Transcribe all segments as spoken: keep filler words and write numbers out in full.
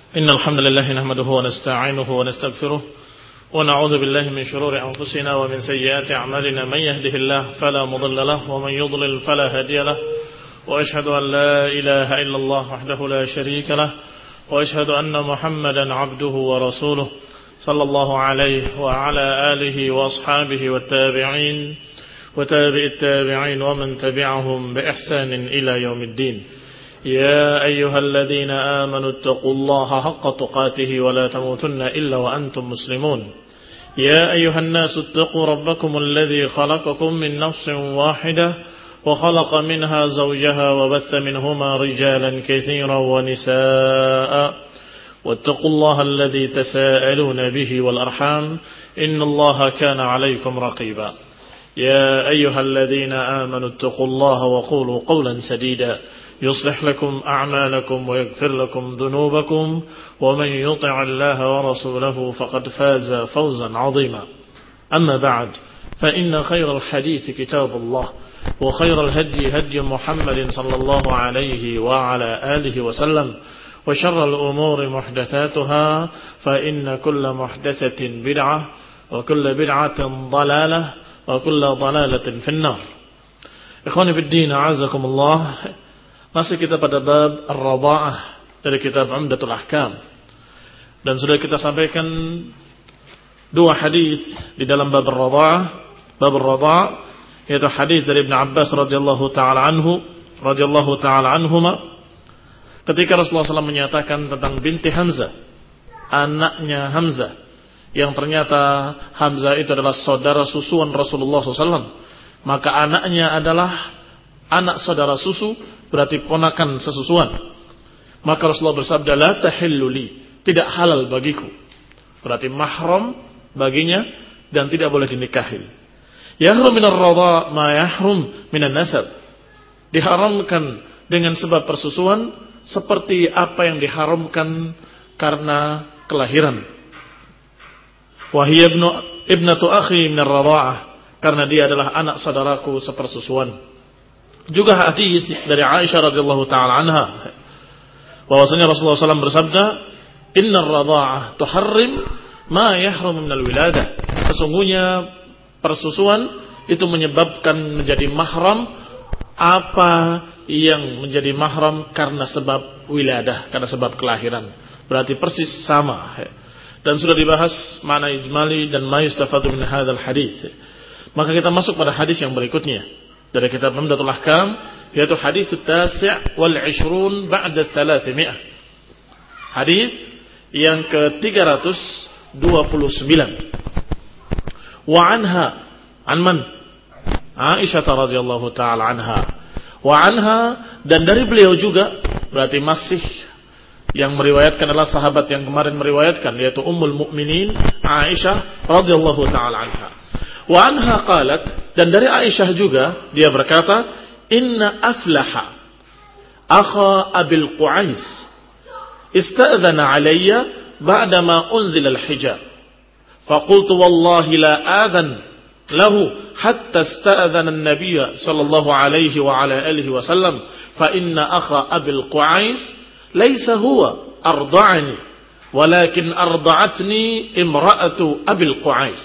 إن الحمد لله نحمده ونستعينه ونستغفره ونعوذ بالله من شرور أنفسنا ومن سيئات أعمالنا من يهده الله فلا مضل له ومن يضلل فلا هادي له وأشهد أن لا إله إلا الله وحده لا شريك له وأشهد أن محمدا عبده ورسوله صلى الله عليه وعلى آله وأصحابه والتابعين وتابع التابعين ومن تبعهم بإحسان إلى يوم الدين. يا أيها الذين آمنوا اتقوا الله حق تقاته ولا تموتن إلا وأنتم مسلمون. يا أيها الناس اتقوا ربكم الذي خلقكم من نفس واحدة وخلق منها زوجها وبث منهما رجالا كثيرا ونساء واتقوا الله الذي تساءلون به والأرحام إن الله كان عليكم رقيبا. يا أيها الذين آمنوا اتقوا الله وقولوا قولا سديدا يصلح لكم أعمالكم ويغفر لكم ذنوبكم ومن يطع الله ورسوله فقد فاز فوزا عظيما. أما بعد فإن خير الحديث كتاب الله وخير الهدي هدي محمد صلى الله عليه وعلى آله وسلم وشر الأمور محدثاتها فإن كل محدثة بدعة وكل بدعة ضلالة وكل ضلالة في النار. Ikhwani fi din, a'azakumullah. Masih kita pada bab Ar-Radha'ah dari kitab Umdatul Ahkam. Dan sudah kita sampaikan dua hadis di dalam bab Ar-Radha'ah. Bab Ar-Radha'ah yaitu hadis dari Ibn Abbas radhiyallahu taala anhu, radhiyallahu taala anhuma, ketika Rasulullah shallallahu alaihi wasallam menyatakan tentang binti Hamzah, anaknya Hamzah, yang ternyata Hamzah itu adalah saudara susuan Rasulullah shallallahu alaihi wasallam. Maka anaknya adalah anak saudara susu, berarti ponakan sesusuan. Maka Rasulullah bersabda, la tahillu li, tidak halal bagiku, berarti mahram baginya dan tidak boleh dinikahi. Yahrum minar radha' ma yahrum minan nasab, diharamkan dengan sebab persusuan seperti apa yang diharamkan karena kelahiran. Wa hiya ibnu ibnatu akhi minar radha'ah, karena dia adalah anak saudaraku sepersusuan. Juga hadis dari Aisyah radhiyallahu taala anha bahwasanya Rasulullah shallallahu alaihi wasallam bersabda, innar radha'ah tuharrim ma yahrum minal wiladah, sesungguhnya persusuan itu menyebabkan menjadi mahram apa yang menjadi mahram karena sebab wiladah, karena sebab kelahiran. Berarti persis sama. Dan sudah dibahas makna ijmali dan ma yustafadu min hadzal hadis. Maka kita masuk pada hadis yang berikutnya dari kitab Umdatul Ahkam, yaitu hadis at-tasi' wal ishrun ba'da thalathimi'ah. Hadis yang ke tiga ratus dua puluh sembilan. Wa anha, an man? Aisyah radhiyallahu taala anha. Wa anha, dan dari beliau juga, berarti masih yang meriwayatkan adalah sahabat yang kemarin meriwayatkan, yaitu Ummul Mukminin Aisyah radhiyallahu taala anha. Wa anha qalat, dan dari Aisyah juga dia berkata, inna Aflaha akha Abil Qu'ais ista'dzana alayya ba'da ma unzila al-hijab faqultu wallahi la adhan lahu hatta ista'dzana an-nabiy sallallahu alayhi wa ala alihi wa sallam fa inna akha Abil Qu'ais laysa huwa arda'ani walakin arda'atni imra'atu Abil Qu'ais.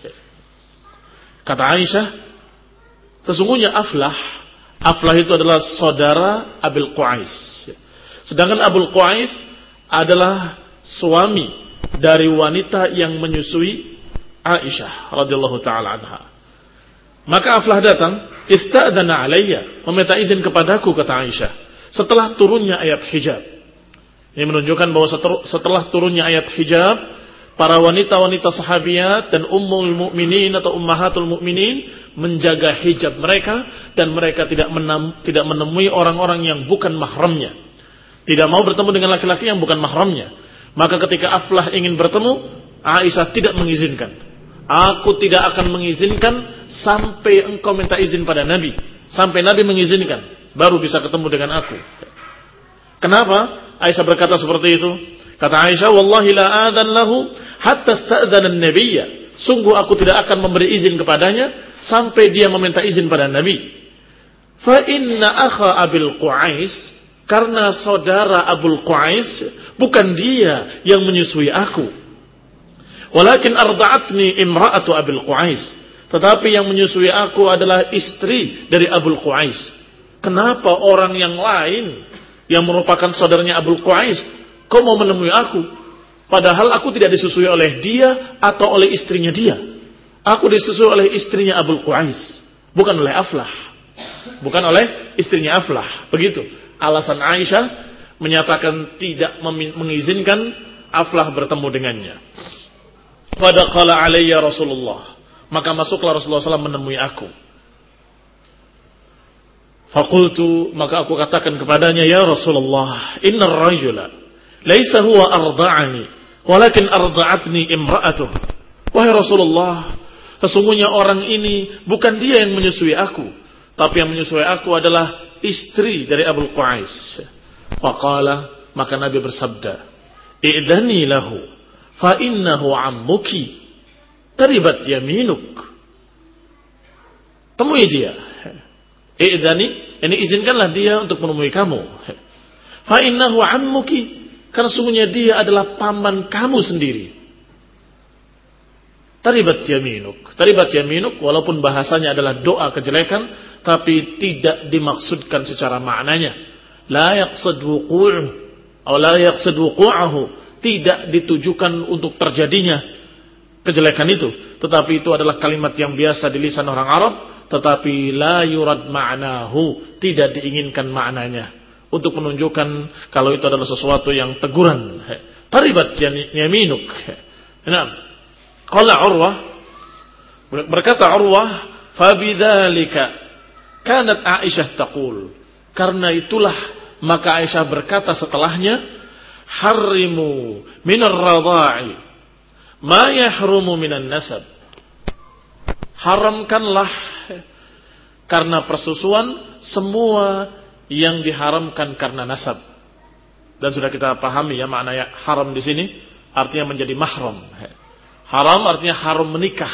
Kata Aisyah, sesungguhnya Aflah, Aflah itu adalah saudara Abil Qu'ais. Sedangkan Abil Qu'ais adalah suami dari wanita yang menyusui Aisyah radhiyallahu taala anha. Maka Aflah datang, ista'dzana alayya, meminta izin kepadaku, kata Aisyah, setelah turunnya ayat hijab. Ini menunjukkan bahwa setelah turunnya ayat hijab, para wanita-wanita sahabiyat dan ummul mukminin atau ummahatul mukminin menjaga hijab mereka, dan mereka tidak menam, tidak menemui orang-orang yang bukan mahramnya. Tidak mau bertemu dengan laki-laki yang bukan mahramnya. Maka ketika Aflah ingin bertemu, Aisyah tidak mengizinkan. Aku tidak akan mengizinkan sampai engkau minta izin pada Nabi, sampai Nabi mengizinkan, baru bisa ketemu dengan aku. Kenapa Aisyah berkata seperti itu? Kata Aisyah, wallahi la adzan lahu hatta sta'dzana an-nabiyya. Sungguh aku tidak akan memberi izin kepadanya sampai dia meminta izin pada Nabi. Fa inna akha Abil Qu'ais, karena saudara Abul Qu'ais bukan dia yang menyusui aku. Walakin arda'atni imra'atu Abil Qu'ais. Tetapi yang menyusui aku adalah istri dari Abul Qu'ais. Kenapa orang yang lain yang merupakan saudaranya Abul Qu'ais kau mau menemui aku? Padahal aku tidak disusui oleh dia atau oleh istrinya dia. Aku disusui oleh istrinya Abul Qu'ais, bukan oleh Aflah. Bukan oleh istrinya Aflah. Begitu alasan Aisyah menyatakan tidak mengizinkan Aflah bertemu dengannya. Fadaqala alayya Rasulullah. Maka masuklah Rasulullah shallallahu alaihi wasallam menemui aku. Faqultu, maka aku katakan kepadanya, ya Rasulullah, innar rajula laisa huwa arda'ani, walakin arda'atni imra'atuh. Wahai Rasulullah, sesungguhnya orang ini bukan dia yang menyusui aku, tapi yang menyusui aku adalah istri dari Abul Qu'ais. Faqala, maka Nabi bersabda, i'dhani lahu, fa innahu ammuki, taribat yaminuk. Temui dia. I'dhani, ini izinkanlah dia untuk menemui kamu. Fa innahu ammuki, karena sungguhnya dia adalah paman kamu sendiri. Taribat yaminuk. Taribat yaminuk, walaupun bahasanya adalah doa kejelekan, tapi tidak dimaksudkan secara maknanya. La yaqsad wuqu'uhu, atau la yaqsad wuqu'uhu, tidak ditujukan untuk terjadinya kejelekan itu, tetapi itu adalah kalimat yang biasa di lisan orang Arab, tetapi la yurad ma'nahu, tidak diinginkan maknanya, untuk menunjukkan kalau itu adalah sesuatu yang teguran. Taribat yaminuk. Nah, qala Urwah, berkata Urwah, fabidzalika kanat Aisyah taqul, karena itulah maka Aisyah berkata setelahnya, harrimu minar radha'i ma yahrumu minan nasab. Haramkanlah karena persusuan semua yang diharamkan karena nasab. Dan sudah kita pahami ya makna haram di sini artinya menjadi mahram. Haram artinya haram menikah.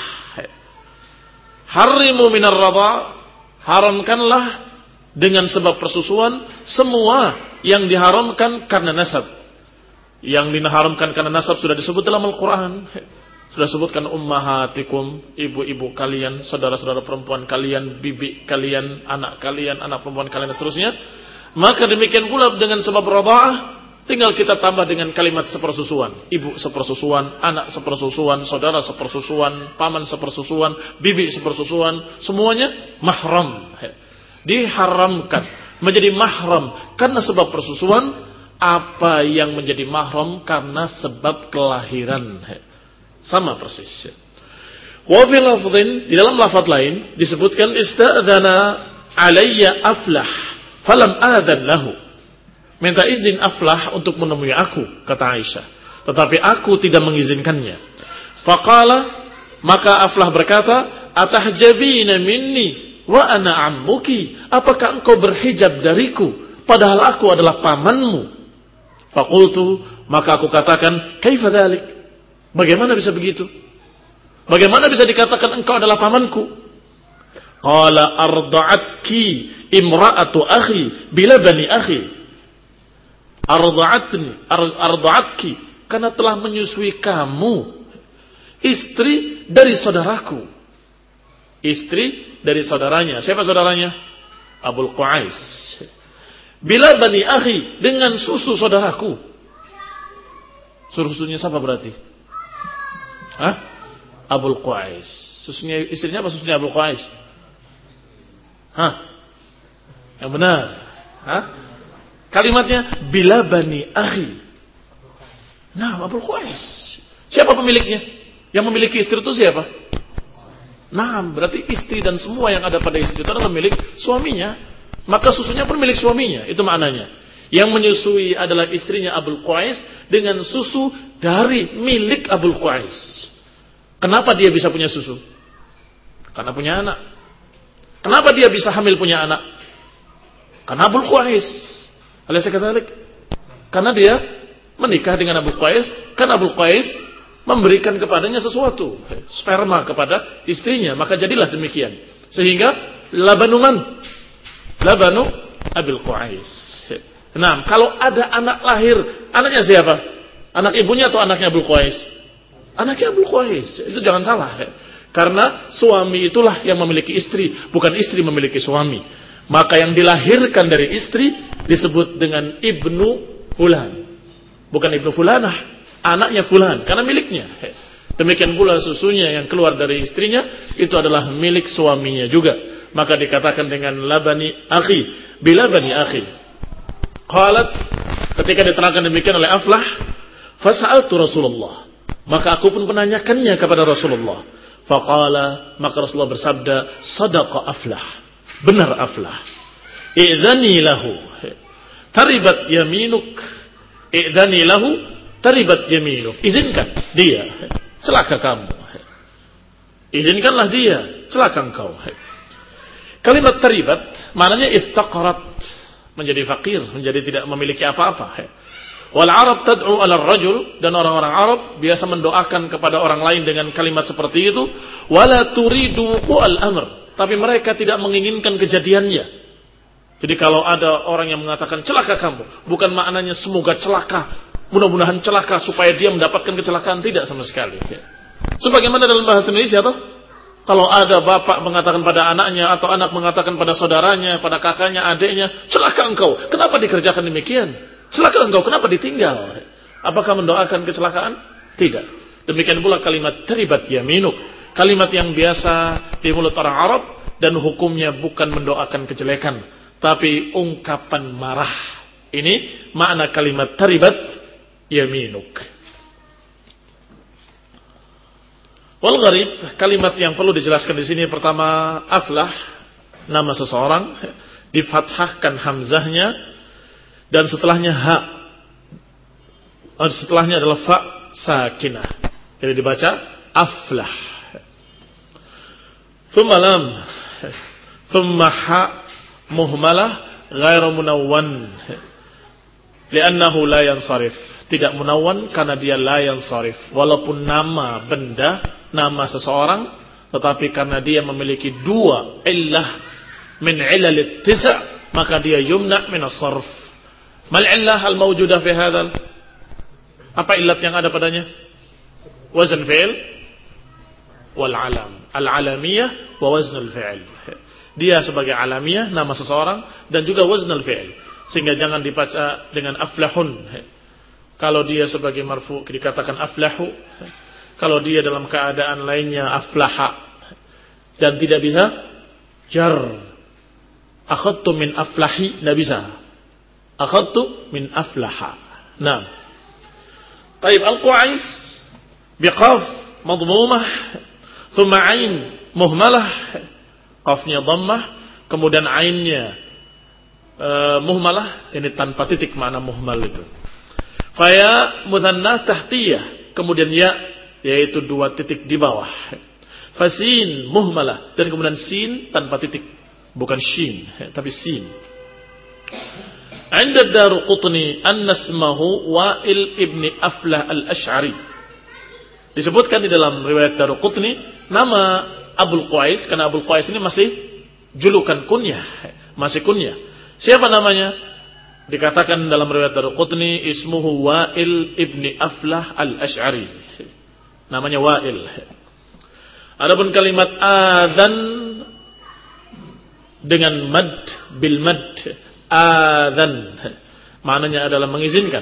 Harrimu minar radha', haramkanlah dengan sebab persusuan semua yang diharamkan karena nasab. Yang diharamkan karena nasab sudah disebut dalam Al-Quran. Sudah sebutkan ummahatikum, ibu-ibu kalian, saudara-saudara perempuan kalian, bibi kalian, anak kalian, anak perempuan kalian dan seterusnya. Maka demikian pula dengan sebab radha'ah, tinggal kita tambah dengan kalimat sepersusuan. Ibu sepersusuan, anak sepersusuan, saudara sepersusuan, paman sepersusuan, bibi sepersusuan, semuanya mahram. Diharamkan menjadi mahram karena sebab persusuan apa yang menjadi mahram karena sebab kelahiran. Sama persis. Wa fi lafdhin, di dalam lafaz lain disebutkan istadzana alayya Aflah falam adzan lahu. Minta izin Aflah untuk menemui aku, kata Aisyah, tetapi aku tidak mengizinkannya. Faqala, maka Aflah berkata, atahjabina minni wa ana ammuki, apakah engkau berhijab dariku padahal aku adalah pamanmu? Faqultu, maka aku katakan, kaifa dzalik? Bagaimana bisa begitu? Bagaimana bisa dikatakan engkau adalah pamanku? Qala arda'atki imra'atu akhi bila bani akhi. Arda'atni, arda'atki, karena telah menyusui kamu istri dari saudaraku. Istri dari saudaranya. Siapa saudaranya? Abul Qu'ais. Bila bani akhi, dengan susu saudaraku. Susunya siapa berarti? Hah? Abul Qu'ais. Susunya istrinya apa susunya Abul Qu'ais? Hah? Yang benar. Hah? Kalimatnya bila bani akhi. Nah, Abul Qu'ais. Siapa pemiliknya? Yang memiliki istri itu siapa? Nah, berarti istri dan semua yang ada pada istri itu adalah milik suaminya. Maka susunya pun milik suaminya. Itu maknanya. Yang menyusui adalah istrinya Abul Qu'ais dengan susu dari milik Abul Qu'ais. Kenapa dia bisa punya susu? Karena punya anak. Kenapa dia bisa hamil punya anak? Karena Abul Qu'ais. Alaysa kadzalik? Karena dia menikah dengan Abul Qu'ais, karena Abul Qu'ais memberikan kepadanya sesuatu, sperma kepada istrinya, maka jadilah demikian. Sehingga labanu man? Labanu Abul Qu'ais. Nah, kalau ada anak lahir Anaknya siapa? Anak ibunya atau anaknya Abul Qais? Anaknya Abul Qais. Itu jangan salah. Karena suami itulah yang memiliki istri, bukan istri memiliki suami. Maka yang dilahirkan dari istri disebut dengan ibnu fulan. Bukan ibnu fulanah, anaknya fulan, karena miliknya. Demikian pula susunya yang keluar dari istrinya, itu adalah milik suaminya juga. Maka dikatakan dengan labani akhi, bilabani akhi. Qalat, ketika diterangkan demikian oleh Aflah, fasa'altu Rasulullah. Maka aku pun menanyakannya kepada Rasulullah. Faqala, maka Rasulullah bersabda, sadaqa Aflah. Benar Aflah. I'dzani lahu. Taribat yaminuk. I'dzani lahu. Taribat yaminuk. Izinkan dia. Celaka kamu. Izinkanlah dia. Celaka engkau. Kalimat taribat, maknanya iftaqarat. Menjadi fakir. Menjadi tidak memiliki apa-apa. Wal Arab tad'u ala rajul, dan orang-orang Arab biasa mendoakan kepada orang lain dengan kalimat seperti itu. Wala turidu qu'al amr, tapi mereka tidak menginginkan kejadiannya. Jadi kalau ada orang yang mengatakan celaka kamu, bukan maknanya semoga celaka, mudah-mudahan celaka supaya dia mendapatkan kecelakaan, tidak sama sekali. Sebagaimana dalam bahasa Indonesia toh, kalau ada bapak mengatakan pada anaknya atau anak mengatakan pada saudaranya, pada kakaknya, adiknya, celaka engkau, kenapa dikerjakan demikian? Celaka engkau, kenapa ditinggal? Apakah mendoakan kecelakaan? Tidak. Demikian pula kalimat taribat yaminuk, kalimat yang biasa di mulut orang Arab, dan hukumnya bukan mendoakan kejelekan, tapi ungkapan marah. Ini makna kalimat taribat yaminuk. Wal gharib, kalimat yang perlu dijelaskan di sini pertama, Aflah, nama seseorang, difathahkan hamzahnya, dan setelahnya ha. Setelahnya adalah fa sakinah. Jadi dibaca Aflah. Thumma lam, thumma ha muhmalah ghairu munawwan. Li'annahu la yansarif. Tidak munawwan karena dia la yansarif. Walaupun nama benda, nama seseorang, tetapi karena dia memiliki dua illah min ilal tisa', maka dia yumna min as-sarf. Mal illah al mawjudah fi hadzal? Apa illat yang ada padanya? Wazn fi'il wal alam. Al alamiyah wa wazn al fi'il. Dia sebagai alamiah, nama seseorang, dan juga wazn al fi'il. Sehingga jangan dibaca dengan aflahun. Kalau dia sebagai marfu dikatakan aflahu. Kalau dia dalam keadaan lainnya aflaha, dan tidak bisa jar. Akhadtu min aflahi, tidak bisa. Akhadtu min aflaha. Nah, taib al-Qais biqaf madmumah, thumma ain muhmalah, qafnya dhammah, kemudian ainnya uh, muhmalah, ini tanpa titik makna muhmal itu. Faya mudhannah tahtiyah, kemudian ya, yaitu dua titik di bawah. Fasin muhmalah, dan kemudian sin tanpa titik, bukan shin tapi sin. Anda Daruqutni anna ismahu Wa'il ibni Aflah al-Ash'ari. Disebutkan di dalam riwayat Daruqutni nama Abul Qais, karena Abul Qais ini masih julukan kunyah, masih kunyah. Siapa namanya? Dikatakan dalam riwayat Daruqutni ismuhu Wa'il ibni Aflah al-Ash'ari. Namanya Wa'il. Adapun kalimat adzan dengan mad, bil mad, adzan, maknanya adalah mengizinkan.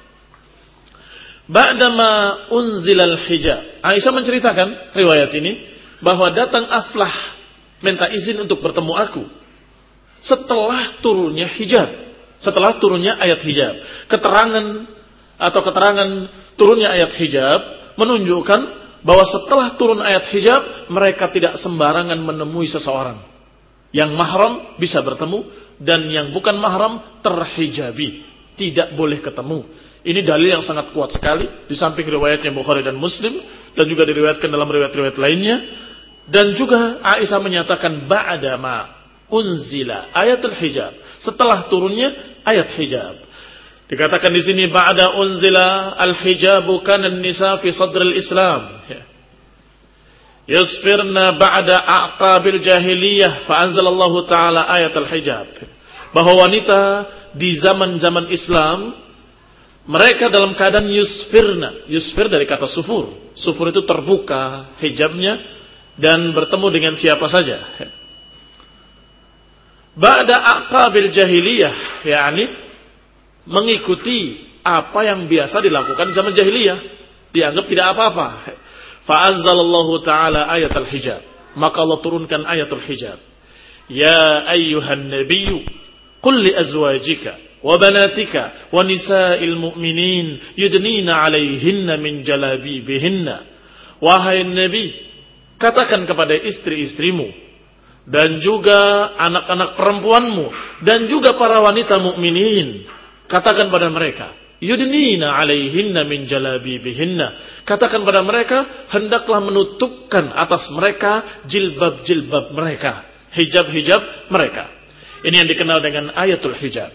Ba'dama unzilal hijab. Aisyah menceritakan riwayat ini bahwa datang Aflah minta izin untuk bertemu aku setelah turunnya hijab, setelah turunnya ayat hijab. Keterangan atau keterangan turunnya ayat hijab menunjukkan bahwa setelah turun ayat hijab, mereka tidak sembarangan menemui seseorang. Yang mahram bisa bertemu, dan yang bukan mahram terhijabi, tidak boleh ketemu. Ini dalil yang sangat kuat sekali, di samping riwayatnya Bukhari dan Muslim, dan juga diriwayatkan dalam riwayat-riwayat lainnya. Dan juga Aisyah menyatakan ba'da ma unzila ayatul hijab, setelah turunnya ayat hijab. Dikatakan di sini ba'da unzila al-hijabu kana an-nisa fi sadr al-Islam yasfirna ba'da aqabil jahiliyah fa anzalallahu ta'ala ayat al-hijab. Bahwa wanita di zaman-zaman Islam Mereka dalam keadaan yusfirna. Yusfir dari kata sufur. Sufur itu terbuka hijabnya dan bertemu dengan siapa saja. Ba'da aqabil jahiliyah, yakni mengikuti apa yang biasa dilakukan zaman jahiliyah, dianggap tidak apa-apa. Fa'anzalallahu ta'ala ayatul hijab. Maka Allah turunkan ayatul hijab. Ya ayyuhan nabiyyu qul li azwajika wa banatika wa nisa'il mu'minin yudnina 'alaihinna min jalabibihinna. Wahai Nabi, katakan kepada istri-istrimu dan juga anak-anak perempuanmu dan juga para wanita mukminin, katakan pada mereka, yudnina 'alaihinna min jalabibihinna. Katakan pada mereka, hendaklah menutupkan atas mereka jilbab-jilbab mereka, hijab-hijab mereka. Ini yang dikenal dengan ayatul hijab.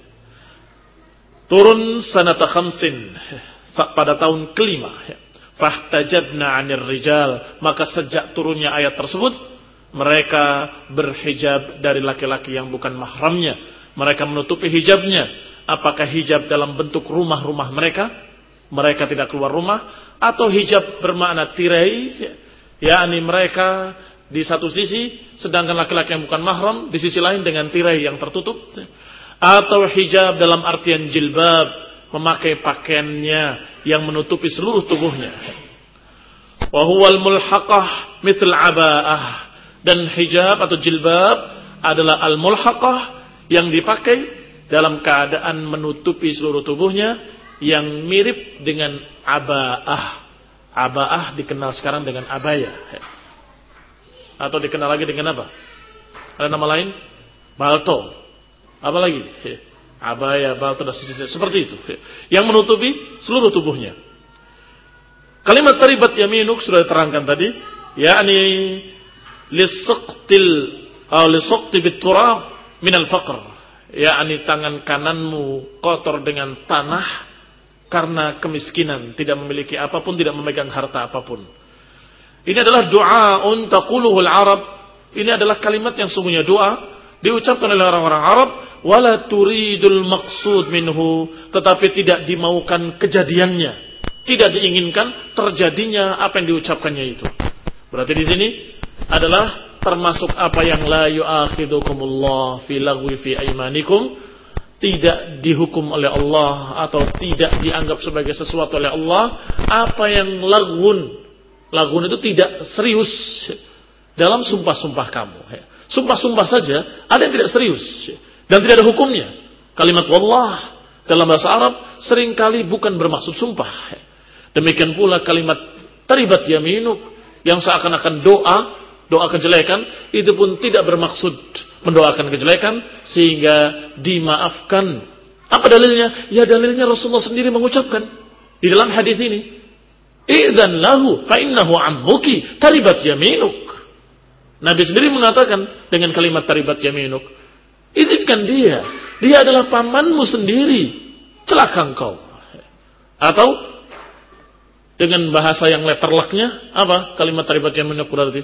Turun sanata khamsin, pada tahun kelima. Fahtajabna 'anir rijal, maka sejak turunnya ayat tersebut mereka berhijab dari laki-laki yang bukan mahramnya. Mereka menutupi hijabnya. Apakah hijab dalam bentuk rumah-rumah mereka, mereka tidak keluar rumah, atau hijab bermakna tirai, yakni mereka di satu sisi sedangkan laki-laki yang bukan mahram di sisi lain dengan tirai yang tertutup, atau hijab dalam artian jilbab, memakai pakaiannya yang menutupi seluruh tubuhnya. Wa huwal mulhaqah mithl aba'ah, dan hijab atau jilbab adalah al-mulhaqah yang dipakai dalam keadaan menutupi seluruh tubuhnya yang mirip dengan aba'ah. Aba'ah dikenal sekarang dengan abaya, atau dikenal lagi dengan apa? Ada nama lain? Balto. Apa lagi? Abaya, balto, dan sejenisnya seperti itu, yang menutupi seluruh tubuhnya. Kalimat taribat yaminuk sudah diterangkan tadi, yakni lisaqtil atau lisaqti biturab minal faqr, yakni tangan kananmu kotor dengan tanah karena kemiskinan, tidak memiliki apapun, tidak memegang harta apapun. Ini adalah du'aun taquluhul Arab. Ini adalah kalimat yang sungguhnya doa diucapkan oleh orang-orang Arab, wala turidul maqsud minhu, tetapi tidak dimaukan kejadiannya, tidak diinginkan terjadinya apa yang diucapkannya itu. Berarti di sini adalah termasuk apa yang la yu'akhidukumullah fi lagwi fi aymanikum, tidak dihukum oleh Allah atau tidak dianggap sebagai sesuatu oleh Allah apa yang lagun. Lagun itu tidak serius dalam sumpah-sumpah kamu. Sumpah-sumpah saja ada yang tidak serius dan tidak ada hukumnya. Kalimat wallah dalam bahasa Arab seringkali bukan bermaksud sumpah. Demikian pula kalimat taribat yaminuk yang seakan-akan doa, doa kejelekan, itu pun tidak bermaksud mendoakan kejelekan sehingga dimaafkan. Apa dalilnya? Ya dalilnya Rasulullah sendiri mengucapkan di dalam hadis ini. Idzan lahu fa innahu ammuki taribat yaminuk. Nabi sendiri mengatakan dengan kalimat taribat yaminuk, izinkan dia, dia adalah pamanmu sendiri, celaka engkau. Atau dengan bahasa yang letterlaknya, apa kalimat taribat yaminuk berarti?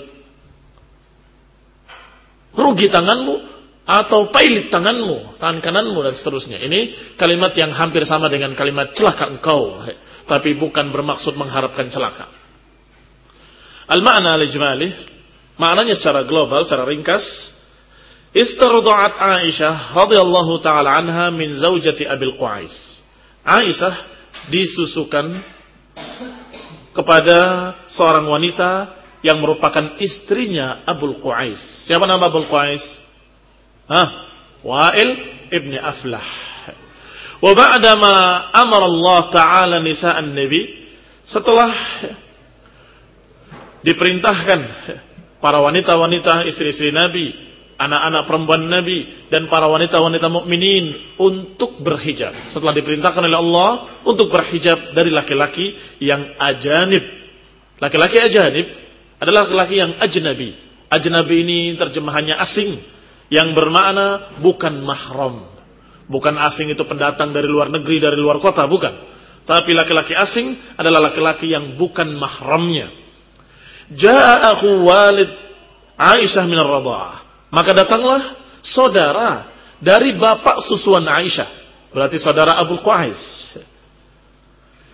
Rugi tanganmu atau pailit tanganmu, tangan kananmu dan seterusnya. Ini kalimat yang hampir sama dengan kalimat celaka engkau, tapi bukan bermaksud mengharapkan celaka. Al-ma'na al-ijmali, maknanya secara global, secara ringkas, istardu'at Aisyah radhiyallahu taala anha min zaujati Abil Qais. Aisyah disusukan kepada seorang wanita yang merupakan istrinya Abul Qais. Siapa nama Abul Qais? Hah? Wa'il ibn Aflah. Wa ba'da ma amara Allah taala nisa'an nabi, setelah diperintahkan para wanita-wanita istri-istri Nabi, anak-anak perempuan Nabi dan para wanita-wanita mukminin untuk berhijab. Setelah diperintahkan oleh Allah untuk berhijab dari laki-laki yang ajanib. Laki-laki ajanib adalah laki-laki yang ajnabi. Ajnabi ini terjemahannya asing, yang bermakna bukan mahram. Bukan asing itu pendatang dari luar negeri, dari luar kota, bukan. Tapi laki-laki asing adalah laki-laki yang bukan mahramnya. Ja'ahu walid Aisyah minar radha'ah. Maka datanglah saudara dari bapak susuan Aisyah. Berarti saudara Abul Qais.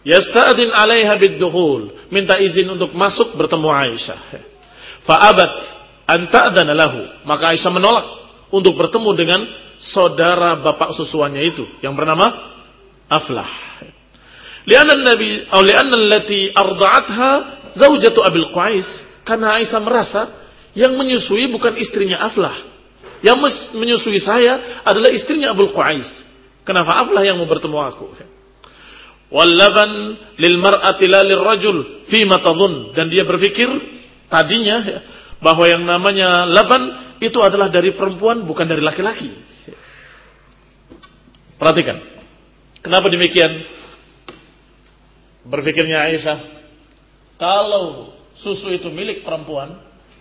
yasta'din 'alaiha bid-dukhul, minta izin untuk masuk bertemu Aisyah. Fa'abat an ta'dana lahu, maka Aisyah menolak untuk bertemu dengan saudara bapak susuannya itu yang bernama Aflah. Li'anna an-nabi aw li'anna allati arda'atha zaujatu Abil Qais, karena Aisyah merasa yang menyusui bukan istrinya Aflah. Yang menyusui saya adalah istrinya Abul Qais. Kenapa Aflah yang mau bertemu aku? Wal laban lil mar'ati la lirrajul fi ma tadhun, dan dia berpikir tadinya bahwa yang namanya laban itu adalah dari perempuan, bukan dari laki-laki. Perhatikan. Kenapa demikian? Berpikirnya Aisyah, kalau susu itu milik perempuan,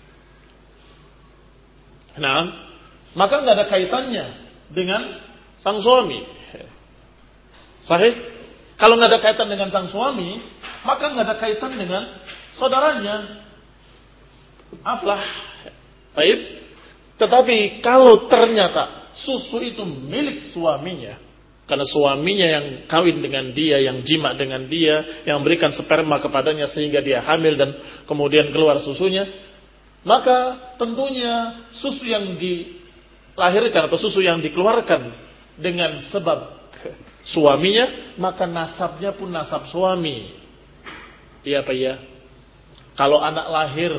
nah, maka nggak ada kaitannya dengan sang suami. Sahih? Kalau nggak ada kaitan dengan sang suami, maka nggak ada kaitan dengan saudaranya Aflah. Baik. Tetapi kalau ternyata susu itu milik suaminya, karena suaminya yang kawin dengan dia, yang jima dengan dia, yang memberikan sperma kepadanya sehingga dia hamil dan kemudian keluar susunya, maka tentunya susu yang dilahirkan atau susu yang dikeluarkan dengan sebab suaminya, maka nasabnya pun nasab suami. Iya apa ya? Kalau anak lahir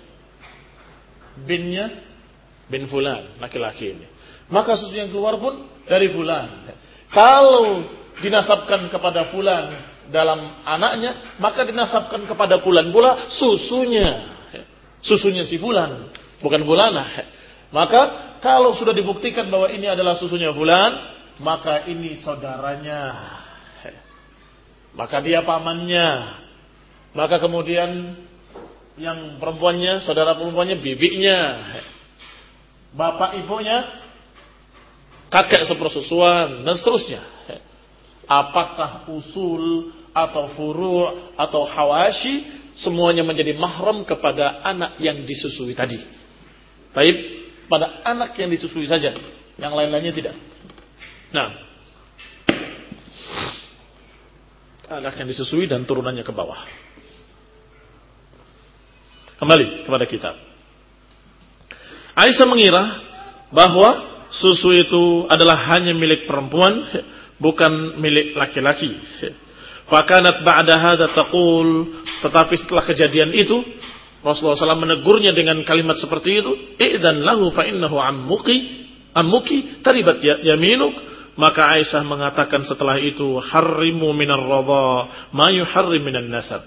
binnya bin fulan, laki-laki ini, maka susu yang keluar pun dari fulan. Kalau dinasabkan kepada fulan dalam anaknya, maka dinasabkan kepada fulan pula susunya. Susunya si fulan, bukan fulanah. Maka kalau sudah dibuktikan bahwa ini adalah susunya fulan, maka ini saudaranya. Maka dia pamannya. Maka kemudian yang perempuannya, saudara perempuannya bibinya. Bapak ibunya, kakek sepersusuan, dan seterusnya. Apakah usul atau furu' atau hawashi, semuanya menjadi mahram kepada anak yang disusui tadi. Baik, pada anak yang disusui saja, yang lain-lainnya tidak. Nah, anak yang disusui dan turunannya ke bawah. Kembali kepada kitab. Aisyah mengira bahwa susu itu adalah hanya milik perempuan, bukan milik laki-laki. Fakanat ba'da hadza taqul, tetapi setelah kejadian itu Rasulullah shallallahu alaihi wasallam menegurnya dengan kalimat seperti itu, "Idzan lahu fa innahu ammuki, ammuki taribat yaminuk." Maka Aisyah mengatakan setelah itu, "Harrimu minar radha ma yuharrim minan nasab."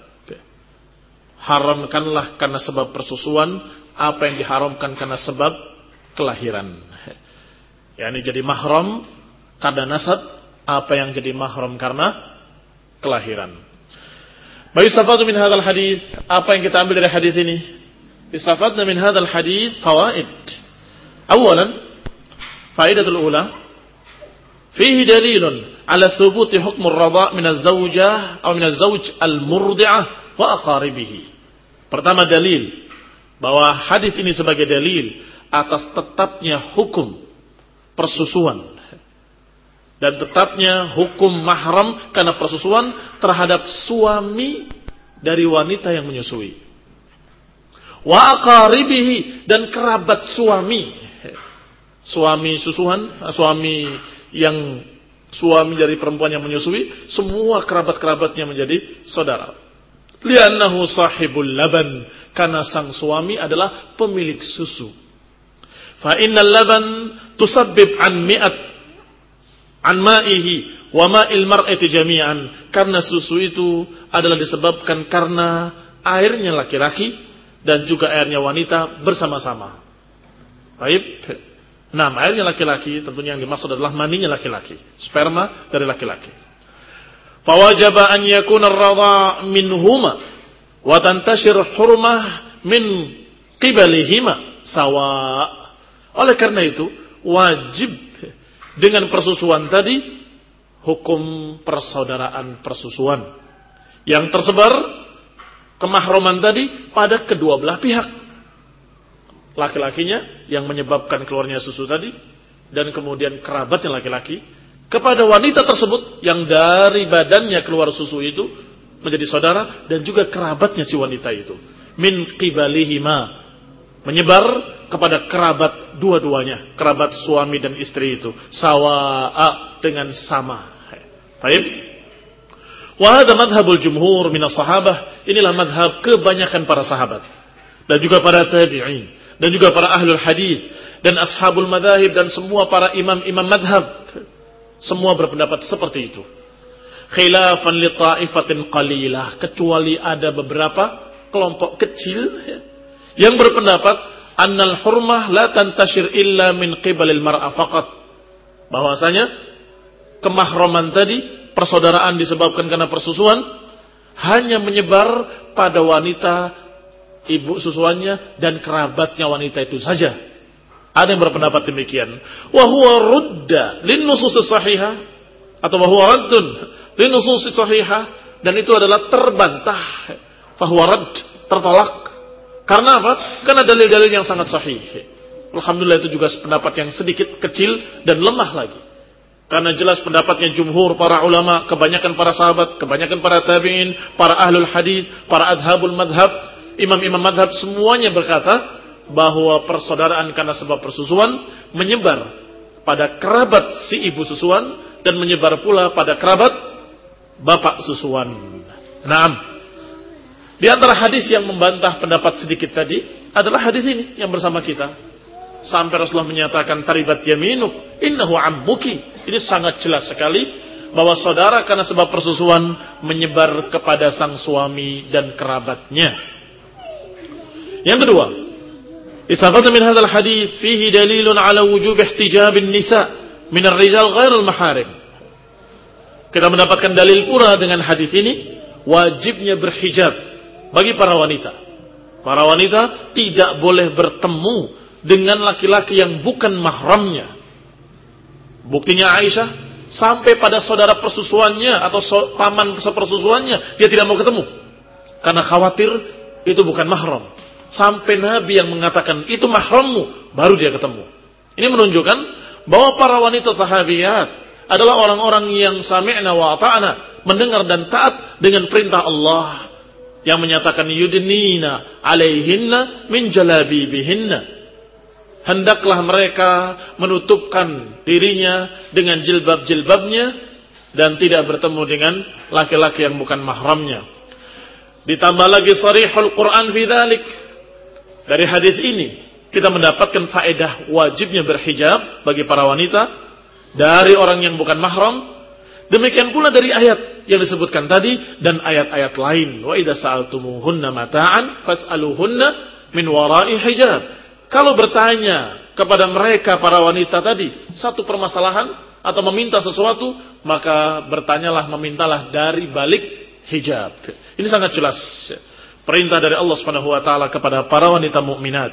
Haramkanlah karena sebab persusuan apa yang diharamkan karena sebab kelahiran. Yani jadi mahram karena nasab, apa yang jadi mahram karena kelahiran. Baik, istafadna min hadzal hadis, apa yang kita ambil dari hadis ini? Istafadna min hadzal hadis fawaid. Awalan, faidatul ula, fihi dalilun ala thubuti hukm ar-radha' min az-zawjah aw min az-zawj al-murdi'ah wa aqaribihi. Pertama, dalil bahwa hadis ini sebagai dalil atas tetapnya hukum persusuan dan tetapnya hukum mahram karena persusuan terhadap suami dari wanita yang menyusui. Wa aqaribihi, dan kerabat suami. Suami susuhan, suami yang suami dari perempuan yang menyusui, semua kerabat-kerabatnya menjadi saudara. Li'annahu sahibul laban, karena sang suami adalah pemilik susu. Fa innal laban tusabbib an mi'at an ma'ihi wa ma'il mar'ati jami'an, karena susu itu adalah disebabkan karena airnya laki-laki dan juga airnya wanita bersama-sama. Baik. Nah, airnya laki-laki tentunya yang dimaksud adalah maninya laki-laki, sperma dari laki-laki. Fawajaba an yakuna ar-radha' minhuma wa tantashir hurmah min qibalihima sawa. Oleh karena itu wajib dengan persusuan tadi hukum persaudaraan persusuan yang tersebar kemahroman tadi pada kedua belah pihak. Laki-lakinya yang menyebabkan keluarnya susu tadi, dan kemudian kerabatnya laki-laki kepada wanita tersebut yang dari badannya keluar susu itu, menjadi saudara, dan juga kerabatnya si wanita itu. Min qibalihima, menyebar kepada kerabat dua-duanya, kerabat suami dan istri itu, sawa'a, dengan sama. Baik. Wa hadha madhhabul jumhur minas sahabah, inilah madhab kebanyakan para sahabat dan juga para tabi'in dan juga para ahlul hadis dan ashabul madhahib dan semua para imam-imam madhab, semua berpendapat seperti itu. Khilafan li ta'ifatin qalilah, kecuali ada beberapa kelompok kecil yang berpendapat annal hurmah la tantashir illa min qibalil mar'a faqat, bahwasanya kemahraman tadi, persaudaraan disebabkan karena persusuan, hanya menyebar pada wanita, ibu susuannya dan kerabatnya wanita itu saja. Ada yang berpendapat demikian. Wa huwa rudda lin nusus sahihah, atau wa huwa raddun lin nusus sahihah, dan itu adalah terbantah. Fa huwa radd, tertolak. Karena apa? Karena dalil-dalil yang sangat sahih. Alhamdulillah, itu juga pendapat yang sedikit kecil dan lemah lagi. Karena jelas pendapatnya jumhur para ulama, kebanyakan para sahabat, kebanyakan para tabi'in, para ahlul hadis, para adhabul madhab, imam-imam madhab, semuanya berkata bahwa persaudaraan karena sebab persusuan menyebar pada kerabat si ibu susuan dan menyebar pula pada kerabat bapak susuan. Naam. Di antara hadis yang membantah pendapat sedikit tadi adalah hadis ini yang bersama kita. Sampai Rasulullah menyatakan taribat yaminuk innahu ammuki. Ini sangat jelas sekali bahwa saudara karena sebab persusuan menyebar kepada sang suami dan kerabatnya. Yang kedua, istafadna min hadzal hadis fihi dalilun ala wujub ihtijab an-nisa min ar-rijal ghairil maharim. Kita mendapatkan dalil pula dengan hadis ini wajibnya berhijab bagi para wanita. Para wanita tidak boleh bertemu dengan laki-laki yang bukan mahramnya. Buktinya Aisyah sampai pada saudara persusuannya atau so, paman sepersusuannya dia tidak mau ketemu karena khawatir itu bukan mahram. Sampai Nabi yang mengatakan itu mahrammu, baru dia ketemu. Ini menunjukkan bahwa para wanita sahabiyat adalah orang-orang yang sami'na wa ata'na, mendengar dan taat dengan perintah Allah yang menyatakan yudnina alaihinna min jalabibihinna. Hendaklah mereka menutupkan dirinya dengan jilbab-jilbabnya dan tidak bertemu dengan laki-laki yang bukan mahramnya. Ditambah lagi sharihul Quran fi dzalik. Dari hadis ini kita mendapatkan faedah wajibnya berhijab bagi para wanita dari orang yang bukan mahram. Demikian pula dari ayat yang disebutkan tadi dan ayat-ayat lain. Wa idza sa'altumuhunna mata'an fas'aluhunna min wara'i hijab. Kalau bertanya kepada mereka para wanita tadi satu permasalahan atau meminta sesuatu, maka bertanyalah, memintalah dari balik hijab. Ini sangat jelas perintah dari Allah Subhanahu wa taala kepada para wanita mukminat.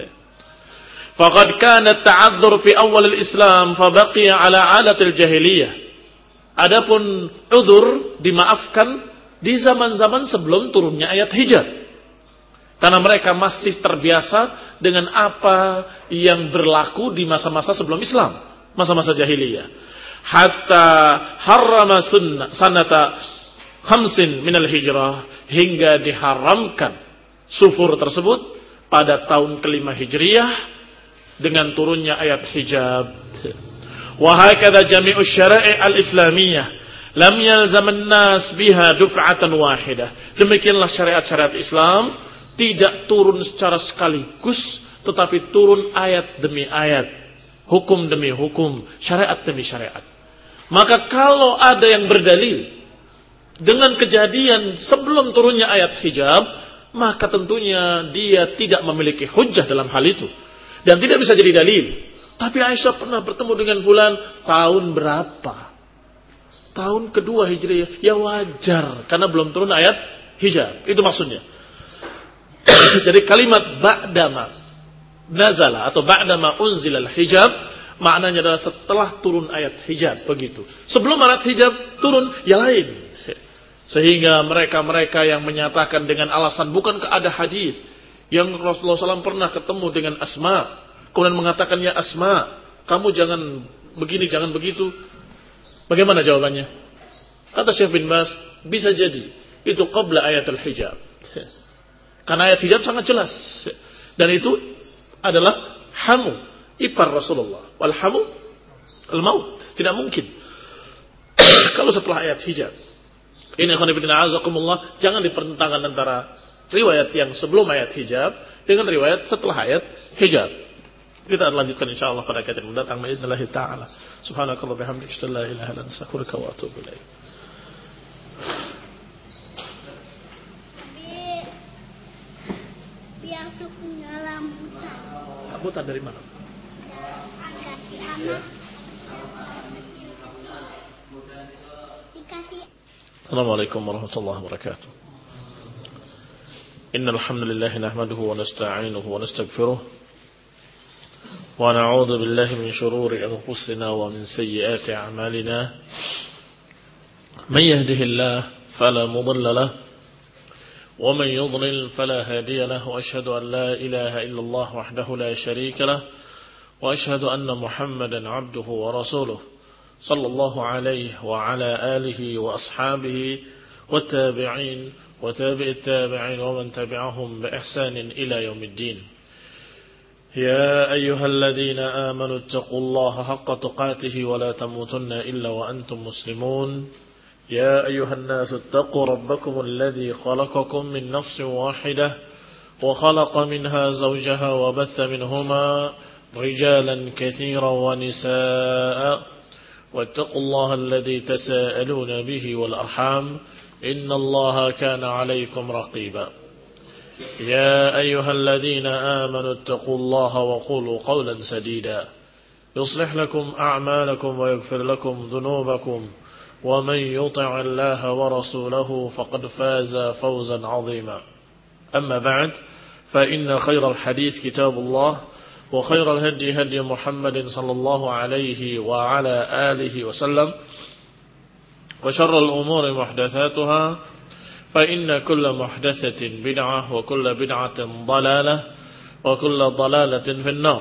Faqad kana at-ta'adzur fi awal al-Islam fa baqiya ala 'adatil jahiliyah. Adapun uzur dimaafkan di zaman-zaman sebelum turunnya ayat hijab. Karena mereka masih terbiasa dengan apa yang berlaku di masa-masa sebelum Islam, masa-masa jahiliyah. Hatta harrama sunnah sanata khamsin minal hijrah, hingga diharamkan sufur tersebut pada tahun kelima hijriyah dengan turunnya ayat hijab. Wa hakadha jami'u syara'i' al-islamiyah lam yalzam an-nas biha duf'atan wahidah. Demikianlah syariat-syariat Islam tidak turun secara sekaligus, tetapi turun ayat demi ayat, hukum demi hukum, syariat demi syariat. Maka kalau ada yang berdalil dengan kejadian sebelum turunnya ayat hijab, maka tentunya dia tidak memiliki hujjah dalam hal itu dan tidak bisa jadi dalil. Tapi Aisyah pernah bertemu dengan fulan tahun berapa? Tahun kedua hijriyah. Ya wajar, karena belum turun ayat hijab. Itu maksudnya. Jadi kalimat ba'dama nazala atau ba'dama unzilal hijab, maknanya adalah setelah turun ayat hijab, begitu. Sebelum ayat hijab turun, ya lain. Sehingga mereka-mereka yang menyatakan dengan alasan bukankah ada hadis yang Rasulullah shallallahu alaihi wasallam pernah ketemu dengan Asma, kemudian mengatakan, ya Asma, kamu jangan begini, jangan begitu. Bagaimana jawabannya? Kata Syekh bin Baz, bisa jadi itu qabla ayatul hijab. Karena ayat hijab sangat jelas. Dan itu adalah hamu, ipar Rasulullah. Wal hamu al-maut. Tidak mungkin. Kalau setelah ayat hijab. Ini khonifidina azakumullah, jangan dipertentangkan antara riwayat yang sebelum ayat hijab dengan riwayat setelah ayat hijab. Kita akan lanjutkan insyaallah pada ayat yang mendatang باذنillah taala. Subhanakallah bihamdika asyhadu an la ilaha illa anta astaghfiruka wa atubu ilaik. Yang sukunya rambutan. Rambutan dari mana? Dikasih anak. Dikasih. Assalamualaikum warahmatullahi wabarakatuh. Innal hamdalillah nahmaduhu wa nasta'inuhu wa nastaghfiruh wa na'udzu billahi min shururi anfusina wa min sayyiati a'malina. Man yahdihillahu fala mudilla lahu wa man yudlil fala hadiya lahu wa ashhadu an la ilaha illallah wahdahu la sharika lahu wa ashhadu anna Muhammadan 'abduhu wa rasuluhu sallallahu alaihi wa ala alihi wa ashabihi wa tabi'in wa tabi'it tabi'in wa man tabi'ahum bi ihsanin ila yaumiddin. Ya ayyuhalladzina amanu taqullaha haqqa tuqatih wa la tamutunna illa wa antum muslimun. Ya ayyuhan nasu taqu rabbakum alladhi khalaqakum min nafsin wahidah wa khalaqa minha zawjaha wa batha minhuma rijalan katsiran wa nisaa'a. واتقوا الله الذي تساءلون به والأرحام إن الله كان عليكم رقيبا يا أيها الذين آمنوا اتقوا الله وقولوا قولا سديدا يصلح لكم أعمالكم ويغفر لكم ذنوبكم ومن يطع الله ورسوله فقد فاز فوزا عظيما أما بعد فإن خير الحديث كتاب الله وخير الهدي هدي محمد صلى الله عليه وعلى آله وسلم وشر الأمور محدثاتها فإن كل محدثة بدعة وكل بدعة ضلالة وكل ضلالة في النار.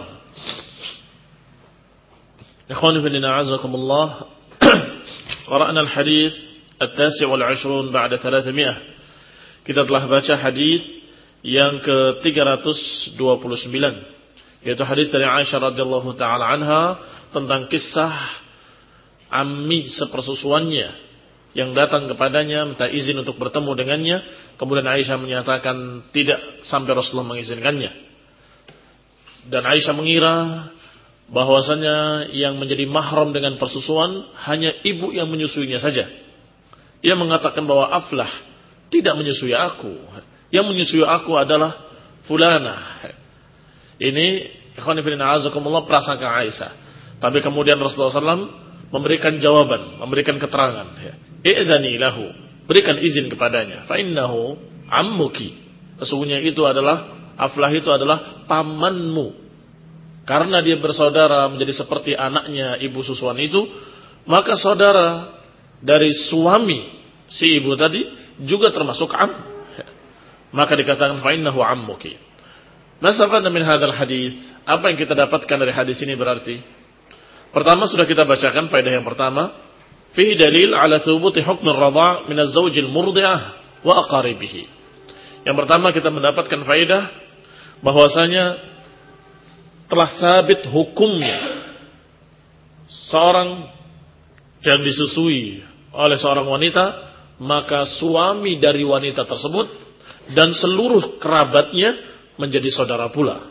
إخواني في الدين أعزكم الله. قرأنا الحديث التاسع والعشرون بعد ثلاثمائة. Kita telah baca hadis yang ke tiga ratus dua puluh sembilan. Yaitu hadis dari Aisyah radhiyallahu taala anha tentang kisah ammi sepersusuannya yang datang kepadanya minta izin untuk bertemu dengannya, kemudian Aisyah menyatakan tidak sampai Rasulullah mengizinkannya. Dan Aisyah mengira bahwasanya yang menjadi mahram dengan persusuan hanya ibu yang menyusuinya saja. Ia mengatakan bahwa Aflah tidak menyusui aku. Yang menyusui aku adalah fulanah. Ini ikhwan fillah azakumullah prasangka Aisyah. Tapi kemudian Rasulullah shallallahu alaihi wasallam memberikan jawaban, memberikan keterangan. I'dzani lahu, berikan izin kepadanya. Fa innahu ammuki. Sesungguhnya itu adalah Aflah itu adalah pamanmu. Karena dia bersaudara menjadi seperti anaknya ibu susuan itu, maka saudara dari suami si ibu tadi juga termasuk am. Maka dikatakan fa innahu ammuki. Nasafana min hadzal hadis. Apa yang kita dapatkan dari hadis ini berarti? Pertama sudah kita bacakan faedah yang pertama, fihi dalil ala thubuti hukm ar-radha' min az-zawj al-murdi'ah wa aqaribihi. Yang pertama kita mendapatkan faedah bahwasanya telah sabit hukumnya seorang yang disusui oleh seorang wanita, maka suami dari wanita tersebut dan seluruh kerabatnya menjadi saudara pula.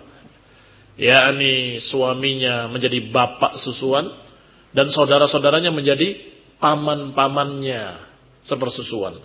Yakni suaminya menjadi bapak susuan dan saudara-saudaranya menjadi paman-pamannya sepersusuan.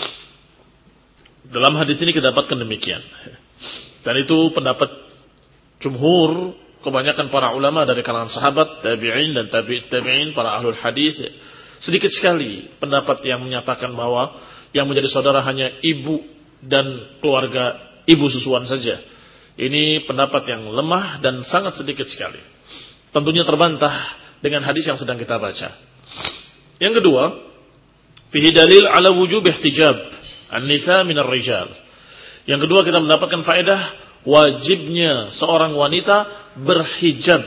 Dalam hadis ini kita dapatkan demikian. Dan itu pendapat jumhur, kebanyakan para ulama dari kalangan sahabat, tabi'in dan tabi'it tabi'in, para ahlul hadis. Sedikit sekali pendapat yang menyatakan bahwa yang menjadi saudara hanya ibu dan keluarga ibu susuan saja. Ini pendapat yang lemah dan sangat sedikit sekali. Tentunya terbantah dengan hadis yang sedang kita baca. Yang kedua, fihi dalil ala wujub ihtijab an-nisa min ar-rijal. Yang kedua kita mendapatkan faedah wajibnya seorang wanita berhijab,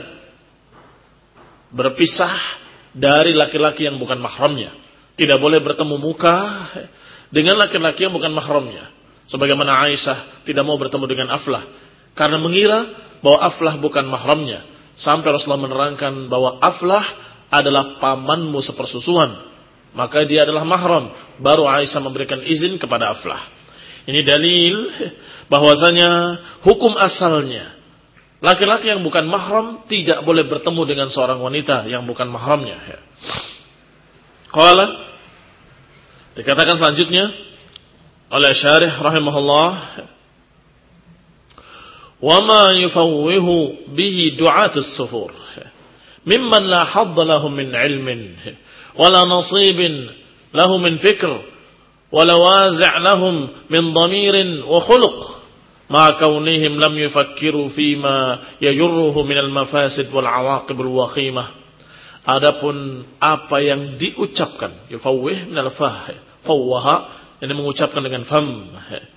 berpisah dari laki-laki yang bukan mahramnya. Tidak boleh bertemu muka dengan laki-laki yang bukan mahramnya. Sebagaimana Aisyah tidak mau bertemu dengan Aflah karena mengira bahwa Aflah bukan mahramnya. Sampai Rasulullah menerangkan bahwa Aflah adalah pamanmu sepersusuan, maka dia adalah mahram. Baru Aisyah memberikan izin kepada Aflah. Ini dalil bahwasanya hukum asalnya laki-laki yang bukan mahram tidak boleh bertemu dengan seorang wanita yang bukan mahramnya. Qala, dikatakan selanjutnya oleh syarih rahimahullah, wa ma yufawwihu bihi du'atus sufur mimman la hadda lahum min ilmin wala nasibin lahum min fikr wala wazi' lahum min dhamirin wa khuluq ma kaunihim lam yufakkiru fima yajurruhu min al-mafasid wal awaqib al-wakhimah. Adapun apa yang diucapkan, yufawwih min al-fah, fawwaha, ini mengucapkan dengan fam.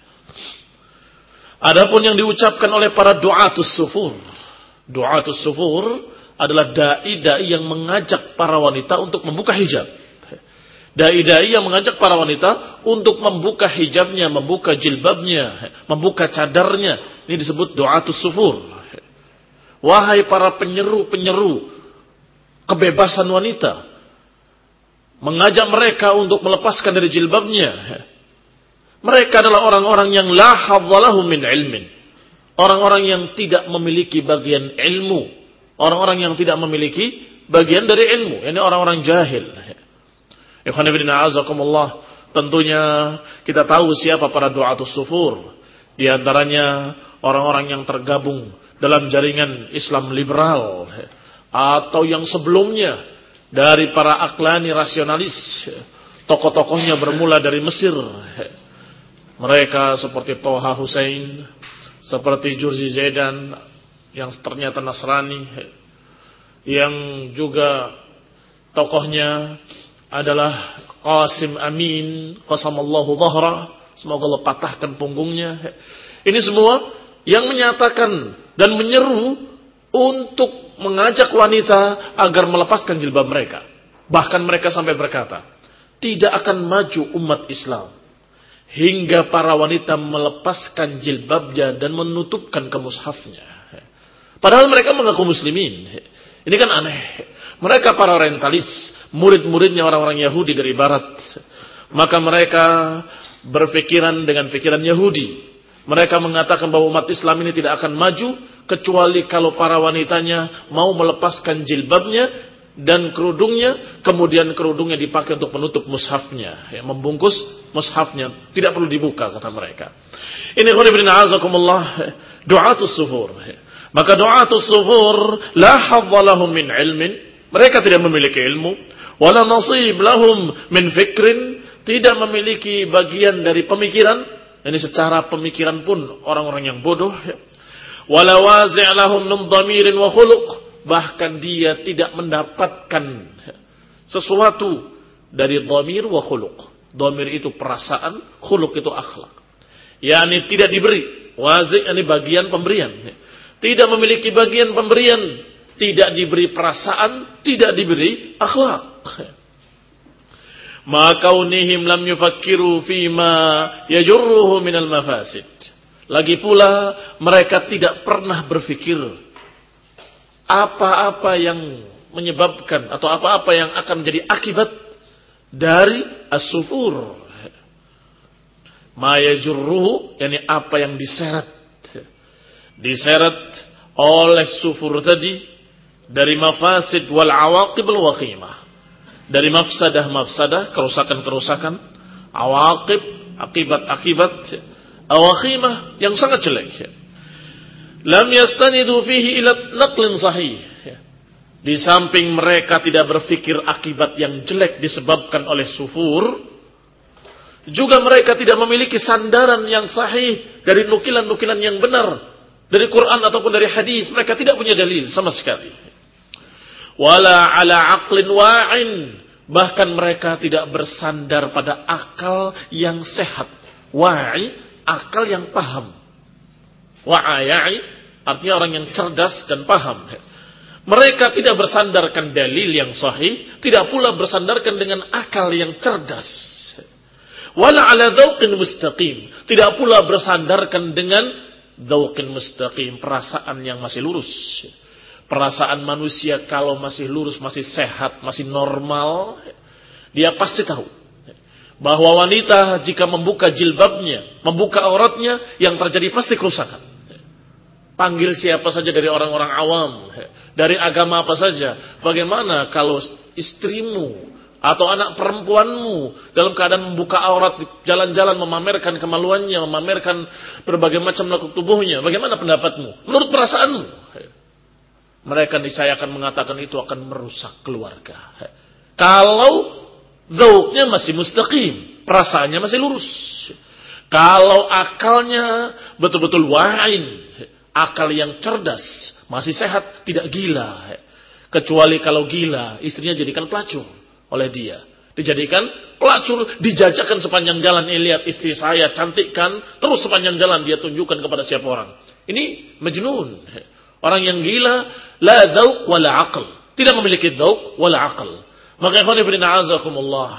Adapun yang diucapkan oleh para du'atus sufur, du'atus sufur adalah dai-dai yang mengajak para wanita untuk membuka hijab. Dai-dai yang mengajak para wanita untuk membuka hijabnya, membuka jilbabnya, membuka cadarnya. Ini disebut du'atus sufur. Wahai para penyeru-penyeru kebebasan wanita, mengajak mereka untuk melepaskan dari jilbabnya. Mereka adalah orang-orang yang la hadzalahu min ilmin. Orang-orang yang tidak memiliki bagian ilmu. Orang-orang yang tidak memiliki bagian dari ilmu. Ini orang-orang jahil. Ikhwan fillah a'azakumullah. Tentunya kita tahu siapa para du'atus sufur. Di antaranya orang-orang yang tergabung dalam jaringan Islam liberal. Atau yang sebelumnya dari para aklani rasionalis. Tokoh-tokohnya bermula dari Mesir. Mereka seperti Toha Hussein, seperti Jurji Zaidan yang ternyata Nasrani, yang juga tokohnya adalah Qasim Amin, qasamallahu dhahra, semoga Allah patahkan punggungnya. Ini semua yang menyatakan dan menyeru untuk mengajak wanita agar melepaskan jilbab mereka. Bahkan mereka sampai berkata, tidak akan maju umat Islam hingga para wanita melepaskan jilbabnya dan menutupkan ke mushafnya. Padahal mereka mengaku muslimin. Ini kan aneh. Mereka para orientalis, murid-muridnya orang-orang Yahudi dari barat. Maka mereka berpikiran dengan pikiran Yahudi. Mereka mengatakan bahwa umat Islam ini tidak akan maju kecuali kalau para wanitanya mau melepaskan jilbabnya dan kerudungnya, kemudian kerudungnya dipakai untuk menutup mushafnya, ya, membungkus mushafnya, tidak perlu dibuka kata mereka. Ini khonibrin a'azakumullah, du'atus sufur. Maka du'atus sufur la hadza lahum min ilmin, mereka tidak memiliki ilmu, wala nasib lahum min fikrin, tidak memiliki bagian dari pemikiran. Ini secara pemikiran pun orang-orang yang bodoh. Wala wazi' lahum min dhamirin wa khuluq, bahkan dia tidak mendapatkan sesuatu dari dhamir wa khuluq. Dhamir itu perasaan, khuluq itu akhlak. Yani tidak diberi. Wazi' ini bagian pemberian. Tidak memiliki bagian pemberian, tidak diberi perasaan, tidak diberi akhlak. Ma kaunihim lam yufakkiru fima yajurruhu minal mafasid. Lagi pula mereka tidak pernah berfikir apa-apa yang menyebabkan atau apa-apa yang akan menjadi akibat dari as-sufur. Ma yajurruhu, yani apa yang diseret. Diseret oleh sufur tadi dari mafasid wal awaqib al wakhimah. Dari mafsadah-mafsadah, kerusakan-kerusakan, awaqib, akibat-akibat, awakhimah yang sangat jelek. Lam yastanidu fihi ila naqlin sahih. Di samping mereka tidak berfikir akibat yang jelek disebabkan oleh sufur, juga mereka tidak memiliki sandaran yang sahih dari nukilan-nukilan yang benar dari Quran ataupun dari hadis. Mereka tidak punya dalil sama sekali. Wala ala aqlin wa'in, bahkan mereka tidak bersandar pada akal yang sehat. Wa'i, akal yang paham. Wa'ayai, artinya orang yang cerdas dan paham. Mereka tidak bersandarkan dalil yang sahih, tidak pula bersandarkan dengan akal yang cerdas. Wala ala dzauqin mustaqim. Tidak pula bersandarkan dengan dzauqin mustaqim, perasaan yang masih lurus. Perasaan manusia kalau masih lurus, masih sehat, masih normal, dia pasti tahu bahwa wanita jika membuka jilbabnya, membuka auratnya, yang terjadi pasti kerusakan. Panggil siapa saja dari orang-orang awam, dari agama apa saja. Bagaimana kalau istrimu atau anak perempuanmu dalam keadaan membuka aurat, jalan-jalan memamerkan kemaluannya, memamerkan berbagai macam lekuk tubuhnya? Bagaimana pendapatmu? Menurut perasaanmu? Mereka niscaya akan mengatakan itu akan merusak keluarga. Kalau dzauqnya masih mustaqim, perasaannya masih lurus. Kalau akalnya betul-betul wa'in, akal yang cerdas, masih sehat, tidak gila. Kecuali kalau gila, istrinya jadikan pelacur oleh dia. Dijadikan pelacur, dijajakan sepanjang jalan. Ini lihat istri saya, cantikkan. Terus sepanjang jalan dia tunjukkan kepada siapa orang. Ini majnun. Orang yang gila, la dzauq wala aql. Tidak memiliki dzauq wala aql. Maka ikhwan fillah a'azakumullah,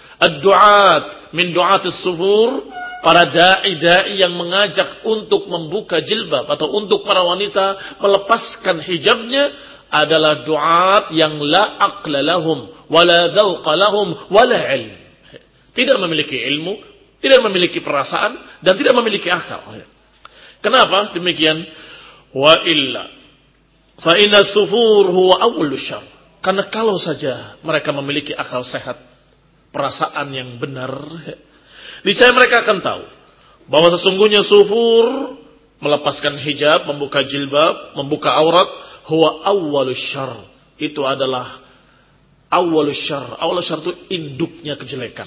ad-du'at min du'atis sufur, para da'i-da'i yang mengajak untuk membuka jilbab atau untuk para wanita melepaskan hijabnya adalah du'at yang la aqla lahum wala dzauqa lahum wala ilm. Tidak memiliki ilmu, tidak memiliki perasaan dan tidak memiliki akal. Kenapa demikian? Wa illa fa inna sufur huwa awwalus syarr. Karena kalau saja mereka memiliki akal sehat, perasaan yang benar, niscaya mereka akan tahu bahwa sesungguhnya sufur, melepaskan hijab, membuka jilbab, membuka aurat, huwa awwalus syarr. Itu adalah awwalus syarr. Awwalus syarr itu induknya kejelekan.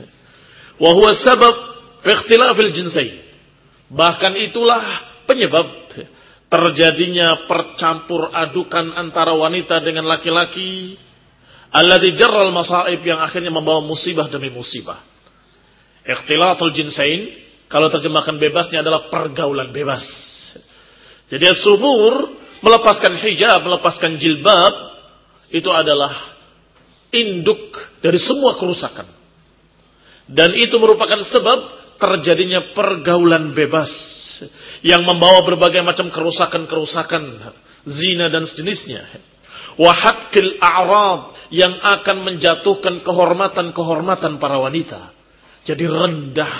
Wa huwa sabab fi ikhtilafil jinsain. Bahkan itulah penyebab terjadinya percampur adukan antara wanita dengan laki-laki, alladzi jarral masaib, yang akhirnya membawa musibah demi musibah. Ikhtilatul jinsain, kalau terjemahkan bebasnya adalah pergaulan bebas. Jadi as-sufur, melepaskan hijab, melepaskan jilbab, itu adalah induk dari semua kerusakan. Dan itu merupakan sebab terjadinya pergaulan bebas yang membawa berbagai macam kerusakan-kerusakan, zina dan sejenisnya. Wa hatkil a'rad, yang akan menjatuhkan kehormatan-kehormatan para wanita jadi rendah.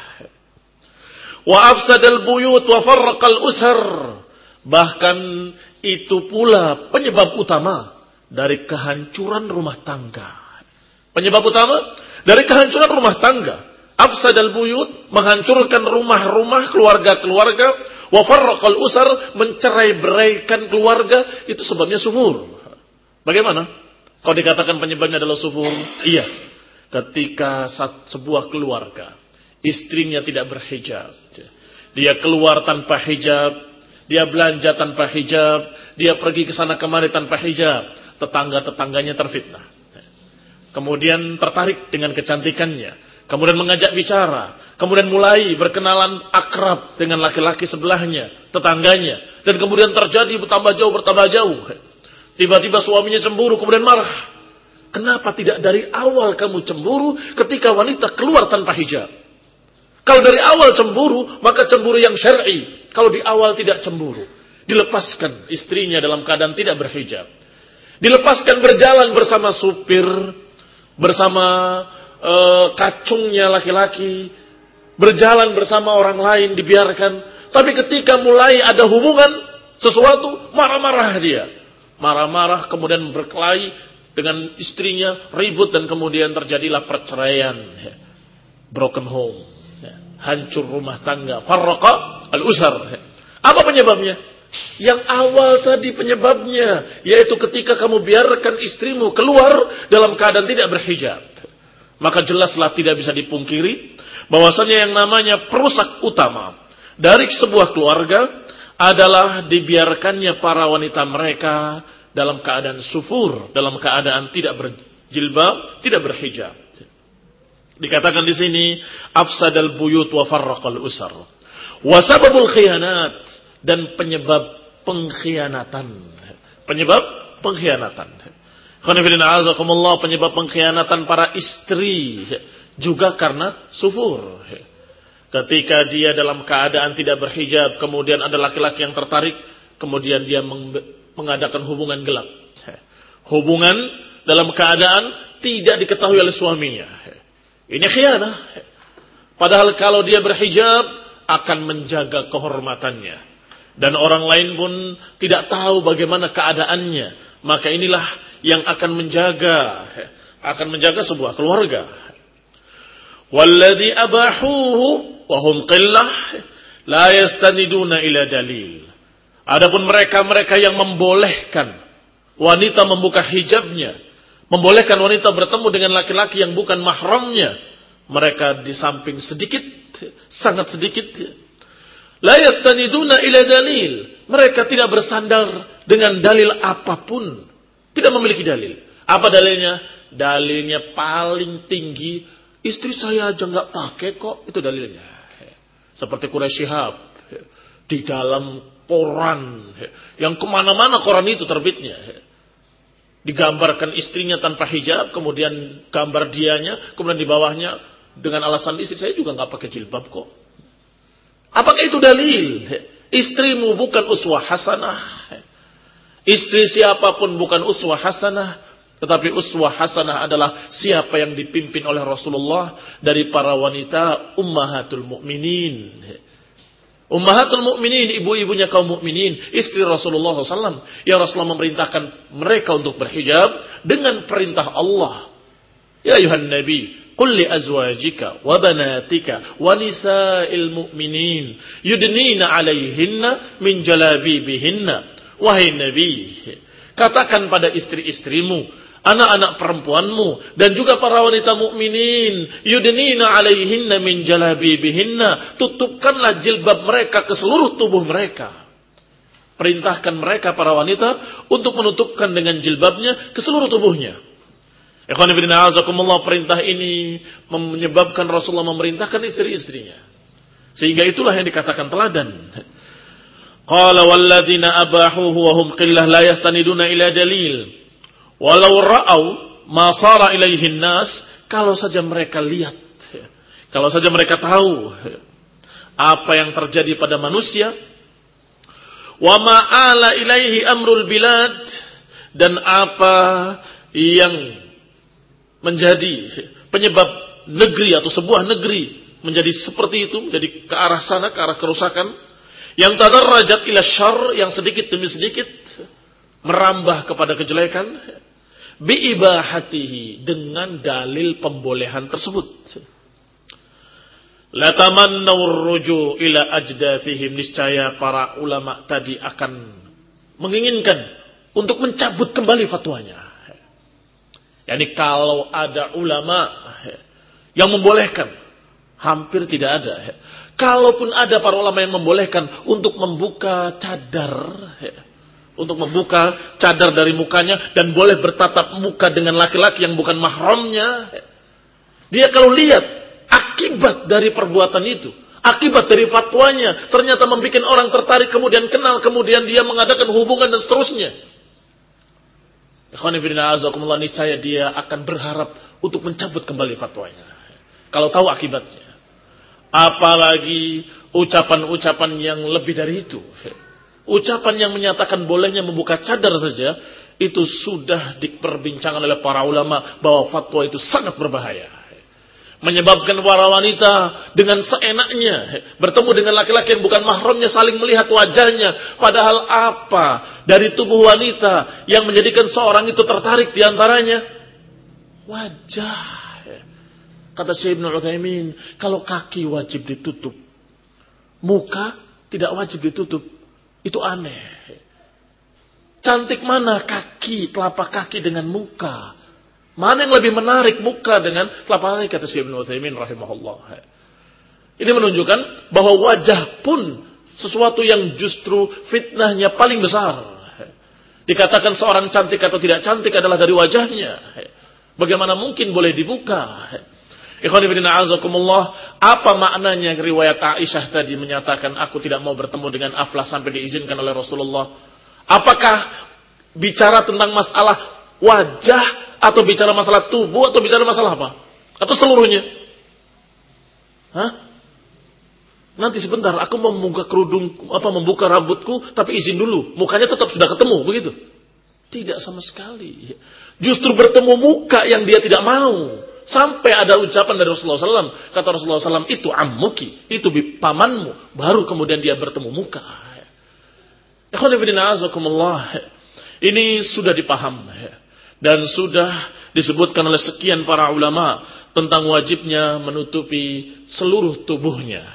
Wa afsadal buyut wa farraqal usar, bahkan itu pula penyebab utama dari kehancuran rumah tangga. Penyebab utama dari kehancuran rumah tangga. Afsadal buyut, menghancurkan rumah-rumah, keluarga-keluarga. Wa farraqal usar, mencerai-beraikan keluarga. Itu sebabnya sufur. Bagaimana? Kalau dikatakan penyebabnya adalah sufur, iya. Ketika sebuah keluarga, istrinya tidak berhijab, dia keluar tanpa hijab, dia belanja tanpa hijab, dia pergi ke sana kemari tanpa hijab, tetangga-tetangganya terfitnah. Kemudian tertarik dengan kecantikannya. Kemudian mengajak bicara. Kemudian mulai berkenalan akrab dengan laki-laki sebelahnya, tetangganya. Dan kemudian terjadi bertambah jauh, bertambah jauh. Tiba-tiba suaminya cemburu, kemudian marah. Kenapa tidak dari awal kamu cemburu ketika wanita keluar tanpa hijab? Kalau dari awal cemburu, maka cemburu yang syar'i. Kalau di awal tidak cemburu, dilepaskan istrinya dalam keadaan tidak berhijab. Dilepaskan berjalan bersama supir, bersama uh, kacungnya laki-laki, berjalan bersama orang lain, dibiarkan. Tapi ketika mulai ada hubungan sesuatu, marah-marah dia. Marah-marah, kemudian berkelahi dengan istrinya, ribut, dan kemudian terjadilah perceraian. Broken home. Hancur rumah tangga. Farraqa al-usar. Apa penyebabnya? Yang awal tadi penyebabnya, yaitu ketika kamu biarkan istrimu keluar dalam keadaan tidak berhijab. Maka jelaslah tidak bisa dipungkiri bahwasanya yang namanya perusak utama dari sebuah keluarga adalah dibiarkannya para wanita mereka dalam keadaan sufur, dalam keadaan tidak berjilbab, tidak berhijab. Dikatakan di sini afsadal buyut wa farraqal usar. Wa sababul khiyanat, dan penyebab pengkhianatan. Penyebab pengkhianatan. Khonifidin a'azakumullah, penyebab pengkhianatan para istri juga karena sufur. Ketika dia dalam keadaan tidak berhijab, kemudian ada laki-laki yang tertarik, kemudian dia mengadakan hubungan gelap. Hubungan dalam keadaan tidak diketahui oleh suaminya. Ini khianah. Padahal kalau dia berhijab, akan menjaga kehormatannya. Dan orang lain pun tidak tahu bagaimana keadaannya. Maka inilah yang akan menjaga, akan menjaga sebuah keluarga. Walladzi abahuhu wahum qillah la yastaniduna ila dalil. Adapun mereka-mereka yang membolehkan wanita membuka hijabnya, membolehkan wanita bertemu dengan laki-laki yang bukan mahramnya, mereka di samping sedikit, sangat sedikit, la yastaniduna ila dalil. Mereka tidak bersandar dengan dalil apapun, tidak memiliki dalil. Apa dalilnya? Dalilnya paling tinggi, istri saya aja nggak pakai kok, itu dalilnya. Seperti Quraisy Shihab di dalam koran, yang kemana-mana koran itu terbitnya, digambarkan istrinya tanpa hijab, kemudian gambar dianya, kemudian di bawahnya dengan alasan istri saya juga nggak pakai jilbab kok. Apakah itu dalil? Istrimu bukan uswah hasanah. Istri siapapun bukan uswah hasanah, tetapi uswah hasanah adalah siapa yang dipimpin oleh Rasulullah dari para wanita ummahatul mukminin. Ummahatul mukminin, ibu-ibunya kaum mukminin, istri Rasulullah shallallahu alaihi wasallam, yang Rasulullah memerintahkan mereka untuk berhijab dengan perintah Allah. Ya ayuhan nabi, qul li azwajika wa banatika wa nisa'il mu'minin yudnina 'alaihinna min jalabibihinna. Wahai Nabi, katakan pada istri-istrimu, anak-anak perempuanmu, dan juga para wanita mukminin, yudnina 'alaihinna min jalabibihinna, tutupkanlah jilbab mereka ke seluruh tubuh mereka. Perintahkan mereka para wanita untuk menutupkan dengan jilbabnya ke seluruh tubuhnya. Ikhwan fillah, azakumullah, perintah ini menyebabkan Rasulullah memerintahkan istri-istrinya. Sehingga itulah yang dikatakan teladan. Qala walladzina abahuhu wa hum qillah la yastaniduna ila dalil. Walau ra'au ma sara ilaihi nas, kalau saja mereka lihat, kalau saja mereka tahu apa yang terjadi pada manusia, wa ma'ala ilaihi amrul bilad, dan apa yang menjadi penyebab negeri atau sebuah negeri menjadi seperti itu, menjadi ke arah sana, ke arah kerusakan, yang tadarrajat ila syarr, yang sedikit demi sedikit merambah kepada kejelekan, biibahatihi, dengan dalil pembolehan tersebut. La tamannawur ruju ila ajdathihim, niscaya para ulama tadi akan menginginkan untuk mencabut kembali fatwanya. Yani kalau ada ulama yang membolehkan, hampir tidak ada. Kalaupun ada para ulama yang membolehkan untuk membuka cadar, untuk membuka cadar dari mukanya dan boleh bertatap muka dengan laki-laki yang bukan mahramnya, dia kalau lihat akibat dari perbuatan itu, akibat dari fatwanya, ternyata membuat orang tertarik, kemudian kenal, kemudian dia mengadakan hubungan dan seterusnya, ikhwan fillah azakumullah, niscaya dia akan berharap untuk mencabut kembali fatwanya kalau tahu akibatnya. Apalagi ucapan-ucapan yang lebih dari itu, ucapan yang menyatakan bolehnya membuka cadar saja, itu sudah diperbincangkan oleh para ulama bahwa fatwa itu sangat berbahaya, menyebabkan para wanita dengan seenaknya bertemu dengan laki-laki yang bukan mahramnya, saling melihat wajahnya. Padahal apa dari tubuh wanita yang menjadikan seorang itu tertarik diantaranya? Wajah. Kata Syekh Ibnu Utsaimin, kalau kaki wajib ditutup, muka tidak wajib ditutup, itu aneh. Cantik mana kaki, telapak kaki dengan muka? Mana yang lebih menarik, muka dengan telapak kaki, kata Syekh Ibnu Utsaimin rahimahullah. Ini menunjukkan bahwa wajah pun sesuatu yang justru fitnahnya paling besar. Dikatakan seorang cantik atau tidak cantik adalah dari wajahnya. Bagaimana mungkin boleh dibuka? Ikhwan fillah azakumullah, apa maknanya riwayat Aisyah tadi menyatakan aku tidak mau bertemu dengan Aflah sampai diizinkan oleh Rasulullah? Apakah bicara tentang masalah wajah, atau bicara masalah tubuh, atau bicara masalah apa? Atau seluruhnya? Hah? Nanti sebentar, aku mau membuka kerudung, apa membuka rambutku, tapi izin dulu. Mukanya tetap sudah ketemu, begitu? Tidak sama sekali. Justru bertemu muka yang dia tidak mau. Sampai ada ucapan dari Rasulullah shallallahu alaihi wasallam. Kata Rasulullah shallallahu alaihi wasallam, itu ammuki, itu pamanmu. Baru kemudian dia bertemu muka. Ini sudah dipaham. Dan sudah disebutkan oleh sekian para ulama tentang wajibnya menutupi seluruh tubuhnya.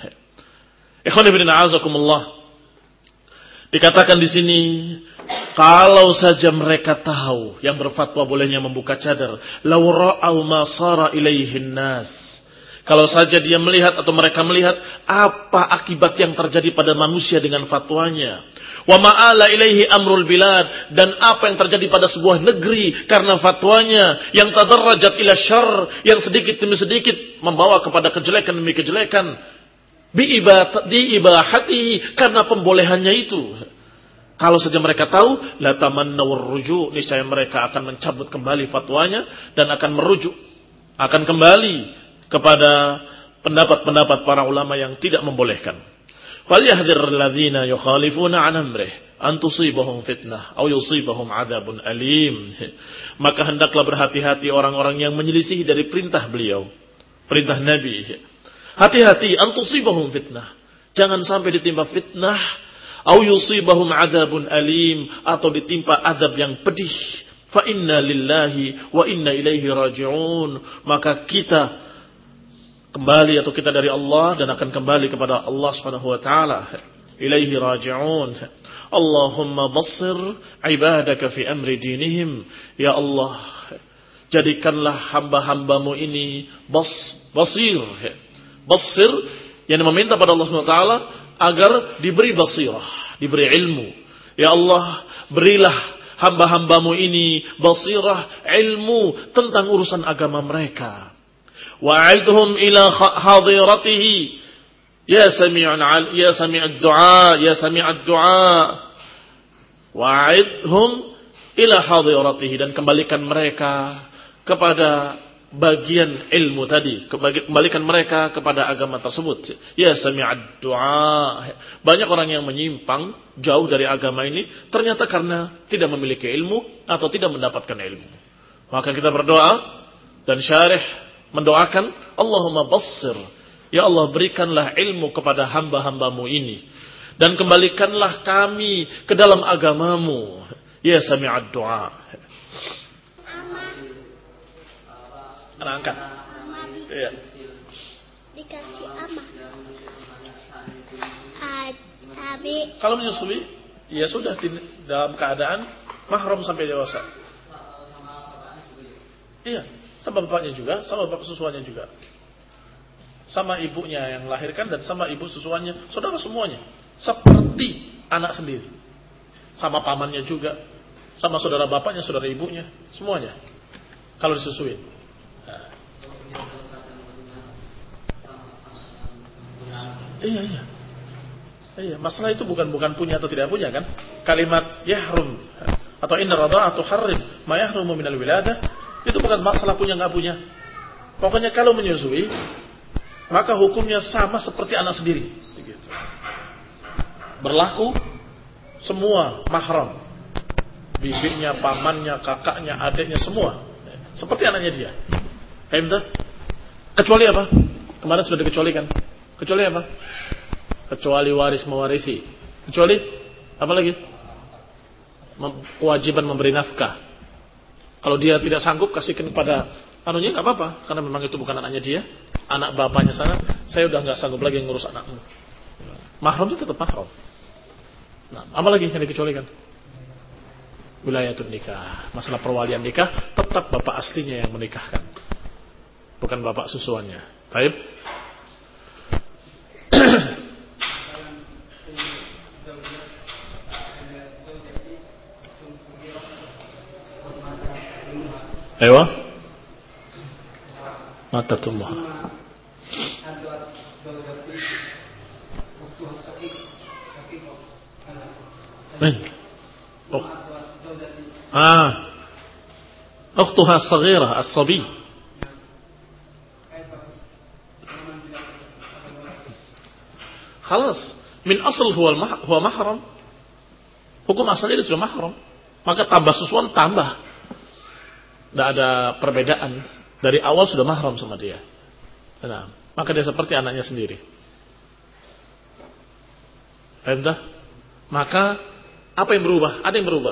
Dikatakan di sini, kalau saja mereka tahu yang berfatwa bolehnya membuka cadar, law ra'au ma sara ilaihin nas. Kalau saja dia melihat atau mereka melihat apa akibat yang terjadi pada manusia dengan fatwanya. Wa ma'ala ilaihi amrul bilad, dan apa yang terjadi pada sebuah negeri karena fatwanya, yang tadarrajat ila syarr, yang sedikit demi sedikit membawa kepada kejelekan demi kejelekan, bi ibahatihi, karena pembolehannya itu. Kalau saja mereka tahu, la tamannawur ruju', niscaya mereka akan mencabut kembali fatwanya dan akan merujuk, akan kembali kepada pendapat-pendapat para ulama yang tidak membolehkan. Falyahdhirul ladzina yukhalifuna 'an amrih an tusibahum fitnah aw yusibahum 'adzabun alim. Maka hendaklah berhati-hati orang-orang yang menyelisih dari perintah beliau, perintah Nabi. Hati-hati, an tusibahum fitnah. Jangan sampai ditimpa fitnah, aw yusibahum 'adzabun alim, atau ditimpa azab yang pedih. Fa inna lillahi wa inna ilaihi raji'un. Maka kita kembali atau kita dari Allah dan akan kembali kepada Allah Subhanahu wa taala. Ilaihi raji'un. Allahumma bassir ibadaka fi amri dinihim. Ya Allah, jadikanlah hamba-hambamu ini bas basir. Basir yang meminta pada Allah Subhanahu wa taala agar diberi basirah, diberi ilmu. Ya Allah, berilah hamba-hambamu ini basirah, ilmu tentang urusan agama mereka. Wa'idhum ila hadiratihi ya sami'un ya sami'ud du'a ya sami'ud du'a. Wa'idhum ila hadiratihi, dan kembalikan mereka kepada bagian ilmu tadi, kembalikan mereka kepada agama tersebut. Ya sami'ud du'a. Banyak orang yang menyimpang jauh dari agama ini ternyata karena tidak memiliki ilmu atau tidak mendapatkan ilmu. Maka kita berdoa dan syarih mendoakan, Allahumma bassir, ya Allah berikanlah ilmu kepada hamba-hambamu ini, dan kembalikanlah kami ke dalam agamamu. Ya sami'ad du'a. Anak angkat. Iya. Dikasih ama. Abi. Kalau menyusui, ya sudah dalam keadaan mahram sampai dewasa. Iya. Sama bapaknya juga, sama bapak susuannya juga. Sama ibunya yang melahirkan dan sama ibu susuannya, saudara semuanya. Seperti anak sendiri. Sama pamannya juga, sama saudara bapaknya, saudara ibunya, semuanya. Kalau disusuin. Nah. Iya, iya. Iya, masalah itu bukan bukan punya atau tidak punya kan? Kalimat yahrum atau inna radha'atu harrim ma yahrumu minal wiladah, itu bukan masalah punya nggak punya. Pokoknya kalau menyusui, maka hukumnya sama seperti anak sendiri. Begitu. Berlaku semua mahram, bibinya, pamannya, kakaknya, adiknya, semua seperti anaknya dia. Paham tak? Kecuali apa? Kemarin sudah dikecualikan. Kecuali apa? Kecuali waris mewarisi. Kecuali apa lagi? Kewajiban memberi nafkah. Kalau dia tidak sanggup, kasihkan kepada anunya, nggak apa-apa, karena memang itu bukan anaknya dia, anak bapaknya sana. Saya udah nggak sanggup lagi ngurus anakmu. Mahram itu tetap mahram. Nah, apa lagi yang dikecualikan? Wilayatun nikah, masalah perwalian nikah tetap bapak aslinya yang menikahkan, bukan bapak susuannya. Baik. Ayo. Mata tumbuh. Oh. Ah. أختها الصغيرة الصبي. Khalas, min asal huwa huwa mahram. Hukum asalnya itu sudah mahram. Maka tambah susuan tambah. Tidak ada perbedaan. Dari awal sudah mahram sama dia. Nah, maka dia seperti anaknya sendiri. Entah. Maka apa yang berubah? Ada yang berubah.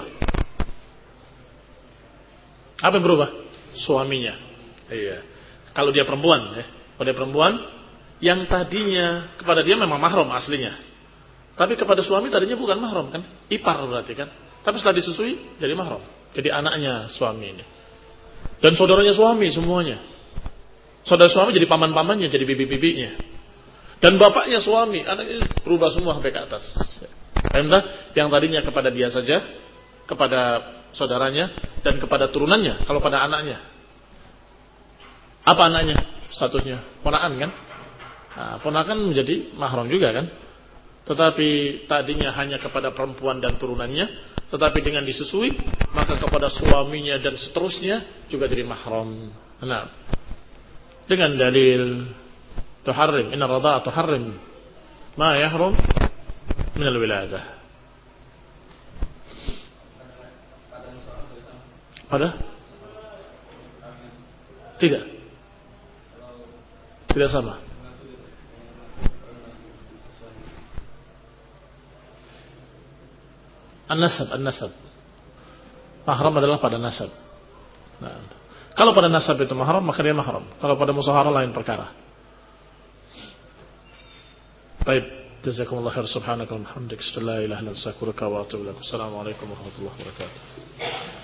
Apa yang berubah? Suaminya. Iya. Kalau dia perempuan, ya. Kalau dia perempuan, yang tadinya kepada dia memang mahram aslinya. Tapi kepada suami tadinya bukan mahram kan? Ipar berarti kan? Tapi setelah disusui jadi mahram. Jadi anaknya suami ini. Dan saudaranya suami semuanya. Saudara suami jadi paman-pamannya, jadi bibi-bibinya. Dan bapaknya suami, anaknya berubah semua sampai ke atas. Entah yang tadinya kepada dia saja, kepada saudaranya dan kepada turunannya, kalau pada anaknya. Apa anaknya? Statusnya ponakan kan? Nah, ponakan menjadi mahram juga kan? Tetapi tadinya hanya kepada perempuan dan turunannya, tetapi dengan disusui maka kepada suaminya dan seterusnya juga jadi mahram. Nah, dengan dalil tuharrim, inna radha'a tuharrim ma yahrum min al-wiladah. Pada? Tidak. Tidak sama. An-nasab, an-nasab. Mahram adalah pada nasab. Nah, kalau pada nasab itu mahram, maka dia mahram. Kalau pada musyawarah lain perkara. Baik, jazakumullah khair, subhanaka wa bihamdika, asyhadu an la ilaha illa anta, astaghfiruka wa atubu ilaik. Assalamualaikum warahmatullahi wabarakatuh.